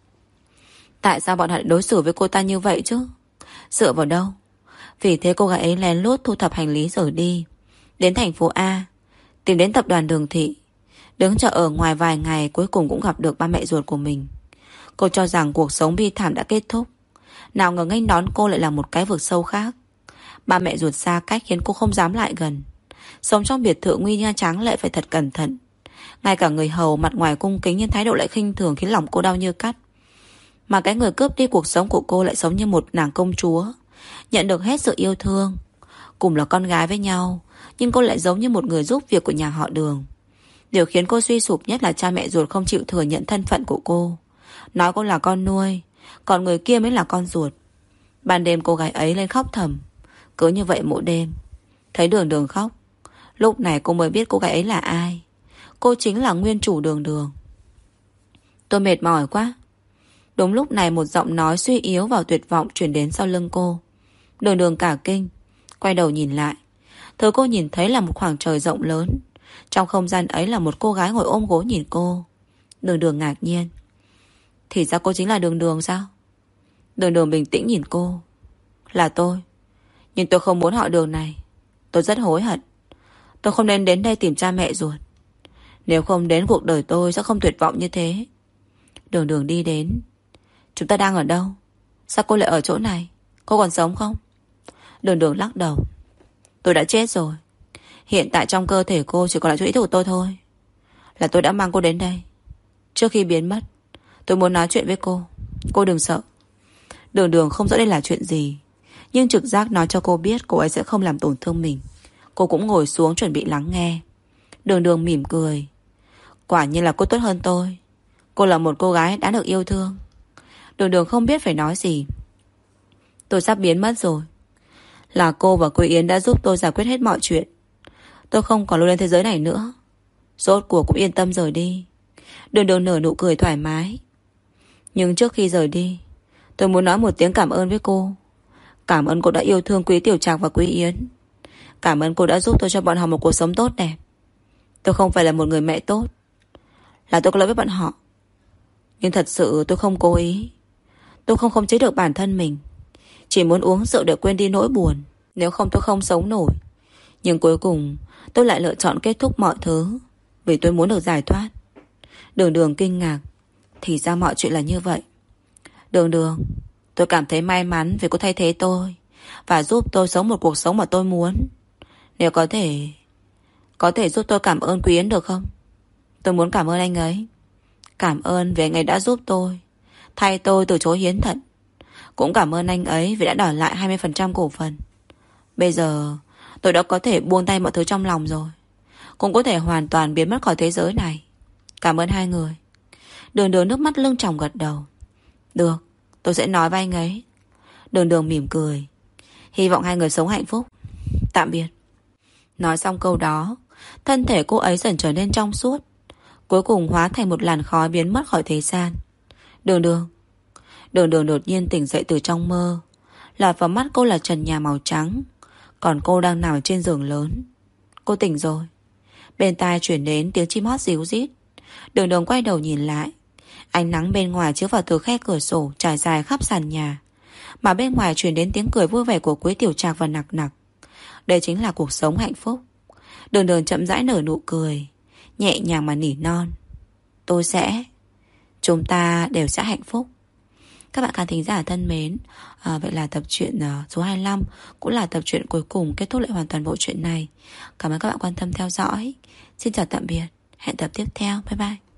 Tại sao bọn họ lại đối xử với cô ta như vậy chứ? Dựa vào đâu? Vì thế cô gái ấy lén lút thu thập hành lý rời đi, đến thành phố A, tìm đến tập đoàn Đường Thị. Đứng chờ ở ngoài vài ngày, cuối cùng cũng gặp được ba mẹ ruột của mình. Cô cho rằng cuộc sống bi thảm đã kết thúc, nào ngờ nghênh đón cô lại là một cái vực sâu khác. Ba mẹ ruột xa cách khiến cô không dám lại gần. Sống trong biệt thự nguy nga tráng lệ phải thật cẩn thận. Ngay cả người hầu mặt ngoài cung kính nhưng thái độ lại khinh thường, khiến lòng cô đau như cắt. Mà cái người cướp đi cuộc sống của cô lại sống như một nàng công chúa, nhận được hết sự yêu thương. Cùng là con gái với nhau, nhưng cô lại giống như một người giúp việc của nhà họ Đường. Điều khiến cô suy sụp nhất là cha mẹ ruột không chịu thừa nhận thân phận của cô, nói cô là con nuôi, còn người kia mới là con ruột. Ban đêm cô gái ấy lên khóc thầm. Cứ như vậy mỗi đêm, thấy Đường Đường khóc, lúc này cô mới biết cô gái ấy là ai. Cô chính là nguyên chủ Đường Đường. Tôi mệt mỏi quá. Đúng lúc này một giọng nói suy yếu và tuyệt vọng truyền đến sau lưng cô. Đường Đường cả kinh, quay đầu nhìn lại. Thứ cô nhìn thấy là một khoảng trời rộng lớn. Trong không gian ấy là một cô gái ngồi ôm gối nhìn cô. Đường Đường ngạc nhiên. Thì ra cô chính là Đường Đường sao? Đường Đường bình tĩnh nhìn cô. Là tôi. Nhưng tôi không muốn họ Đường này. Tôi rất hối hận. Tôi không nên đến đây tìm cha mẹ ruột. Nếu không đến, cuộc đời tôi sẽ không tuyệt vọng như thế. Đường Đường đi đến. Chúng ta đang ở đâu? Sao cô lại ở chỗ này? Cô còn sống không? Đường Đường lắc đầu. Tôi đã chết rồi. Hiện tại trong cơ thể cô chỉ còn lại chỗ ý thức của tôi thôi. Là tôi đã mang cô đến đây. Trước khi biến mất, tôi muốn nói chuyện với cô. Cô đừng sợ. Đường Đường không rõ đây là chuyện gì, nhưng trực giác nói cho cô biết cô ấy sẽ không làm tổn thương mình. Cô cũng ngồi xuống chuẩn bị lắng nghe. Đường Đường mỉm cười. Quả nhiên là cô tốt hơn tôi. Cô là một cô gái đã được yêu thương. Đường Đường không biết phải nói gì. Tôi sắp biến mất rồi. Là cô và Quế Yến đã giúp tôi giải quyết hết mọi chuyện. Tôi không còn lưu lên thế giới này nữa. Rốt cuộc cũng yên tâm rời đi. Đường Đường nở nụ cười thoải mái. Nhưng trước khi rời đi, tôi muốn nói một tiếng cảm ơn với cô. Cảm ơn cô đã yêu thương Quý Tiểu Trạc và Quý Yến. Cảm ơn cô đã giúp tôi cho bọn họ một cuộc sống tốt đẹp. Tôi không phải là một người mẹ tốt. Là tôi có lỗi với bọn họ. Nhưng thật sự tôi không cố ý. Tôi không khống chế được bản thân mình. Chỉ muốn uống rượu để quên đi nỗi buồn. Nếu không tôi không sống nổi. Nhưng cuối cùng tôi lại lựa chọn kết thúc mọi thứ vì tôi muốn được giải thoát. Đường Đường kinh ngạc. Thì ra mọi chuyện là như vậy. Đường Đường, tôi cảm thấy may mắn vì cô thay thế tôi và giúp tôi sống một cuộc sống mà tôi muốn. Nếu có thể giúp tôi cảm ơn Quý Yến được không? Tôi muốn cảm ơn anh ấy. Cảm ơn vì anh ấy đã giúp tôi, thay tôi từ chối hiến thận. Cũng cảm ơn anh ấy vì đã đòi lại 20% cổ phần. Bây giờ tôi đã có thể buông tay mọi thứ trong lòng rồi. Cũng có thể hoàn toàn biến mất khỏi thế giới này. Cảm ơn hai người. Đường Đường nước mắt lưng tròng gật đầu. Được, tôi sẽ nói với anh ấy. Đường Đường mỉm cười. Hy vọng hai người sống hạnh phúc. Tạm biệt. Nói xong câu đó, thân thể cô ấy dần trở nên trong suốt, cuối cùng hóa thành một làn khói biến mất khỏi thế gian. Đường Đường. Đường Đường đột nhiên tỉnh dậy từ trong mơ. Lọt vào mắt cô là trần nhà màu trắng. Còn cô đang nằm trên giường lớn. Cô tỉnh rồi. Bên tai chuyển đến tiếng chim hót ríu rít. Đường Đường quay đầu nhìn lại. Ánh nắng bên ngoài chiếu vào từ khe cửa sổ trải dài khắp sàn nhà. Mà bên ngoài truyền đến tiếng cười vui vẻ của Quế Tiểu Trạc và Nặc Nặc. Đây chính là cuộc sống hạnh phúc. Đường Đường chậm rãi nở nụ cười, nhẹ nhàng mà nỉ non. Chúng ta đều sẽ hạnh phúc. Các bạn khán thính giả thân mến, vậy là tập truyện số 25 cũng là tập truyện cuối cùng kết thúc lại hoàn toàn bộ truyện này. Cảm ơn các bạn quan tâm theo dõi. Xin chào tạm biệt. Hẹn tập tiếp theo. Bye bye.